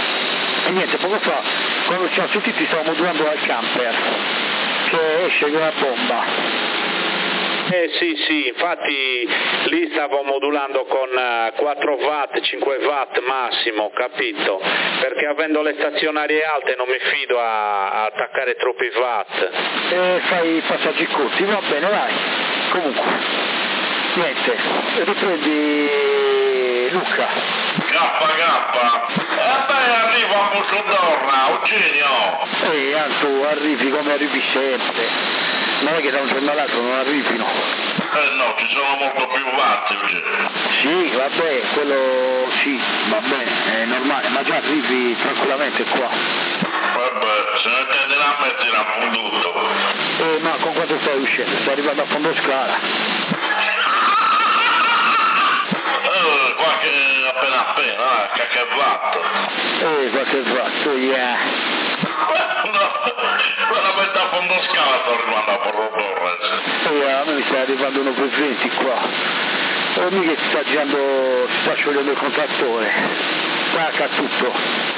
E niente, poco fa, quando ci siamo sentiti stavamo modulando al camper, che esce una bomba. Eh sì sì, infatti lì stavo modulando con quattro watt, cinque watt massimo, capito? Perché avendo le stazionarie alte non mi fido a, a attaccare troppi watt. E fai i passaggi corti, va bene, vai. Comunque, niente, riprendi Luca. Gappa gappa. E beh, arriva a Musodorna, Eugenio. E Anto, arrivi come arrivi sempre. Non è che da un giorno all'altro non arrivino. Eh no, ci sono molto più watt, Eugenio. Sì, vabbè, quello sì, va bene, è normale, ma già arrivi tranquillamente qua. Vabbè, se ne tenderà a mettere a fonduto. Eh, ma con quanto stai uscendo? Stai arrivando a fondo scala. Eh, qualche appena appena, eh, che watt. Eh, qualche watt, yeah. No, veramente a fondo scala sto arrivando a Porto Torres. Eh, a me mi sta arrivando uno per venti qua. Oh, mica si sta girando, si sta sciogliendo il contattore. Stacca tutto.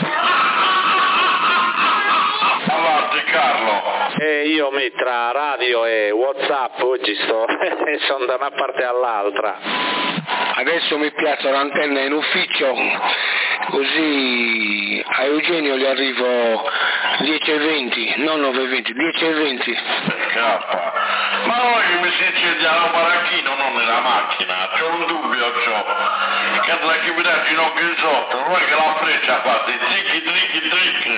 Avanti Carlo. E io mi tra radio e WhatsApp oggi sto sono da una parte all'altra. Adesso mi piazzo l'antenna in ufficio, così a Eugenio gli arrivo dieci e venti, non nove e venti, dieci e venti. Scappa. Ma noi mi si accediamo a Maracchino, non nella macchina, c'ho un dubbio, c'ho. Che la che mi dà ginocchio in sotto, non è che la freccia fa dei tricchi, tricchi, tricchi.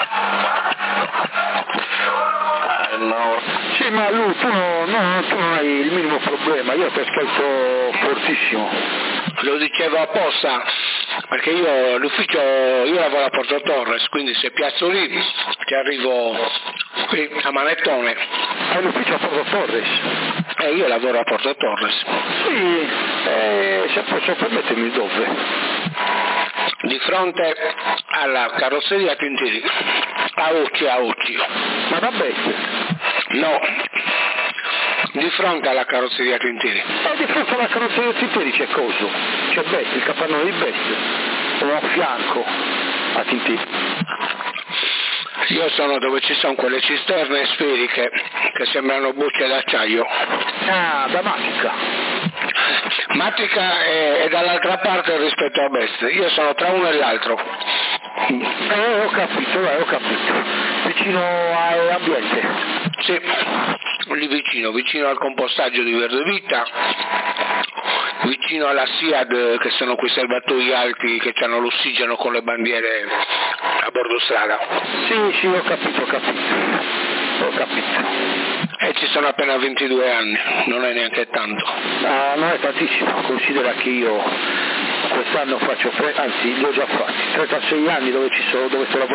Eh no. Sì, ma lui, tu, no, no, tu non hai il minimo problema, io ti ascolto fortissimo. Lo dicevo apposta, perché io l'ufficio, io lavoro a Porto Torres, quindi se piazzo lì ti arrivo qui a Manettone. Hai l'ufficio a Porto Torres? Eh, io lavoro a Porto Torres. Sì, eh, se posso permettermi dove? Di fronte alla carrozzeria Tintiri, a occhio a occhio. Ma da Best? No, di fronte alla carrozzeria Tintiri. E di fronte alla carrozzeria Tintiri c'è coso? C'è Best, il capannone di Best, o a fianco a Tintiri? Io sono dove ci sono quelle cisterne sferiche che sembrano bucce d'acciaio. Ah, da Matica. Matica è, è dall'altra parte rispetto a Best, io sono tra uno e l'altro. Eh, ho capito, eh, ho capito. Vicino all'ambiente. Sì, lì vicino, vicino al compostaggio di Verde Vita, vicino alla SIAD, che sono quei serbatoi alti che hanno l'ossigeno con le bandiere a bordo strada. Sì, sì, ho capito, ho capito. ho capito. E ci sono appena ventidue anni, non è neanche tanto. No, non è tantissimo, considera che io quest'anno faccio, anzi li ho già fatti, trentasei anni dove, ci sono, dove sto lavorando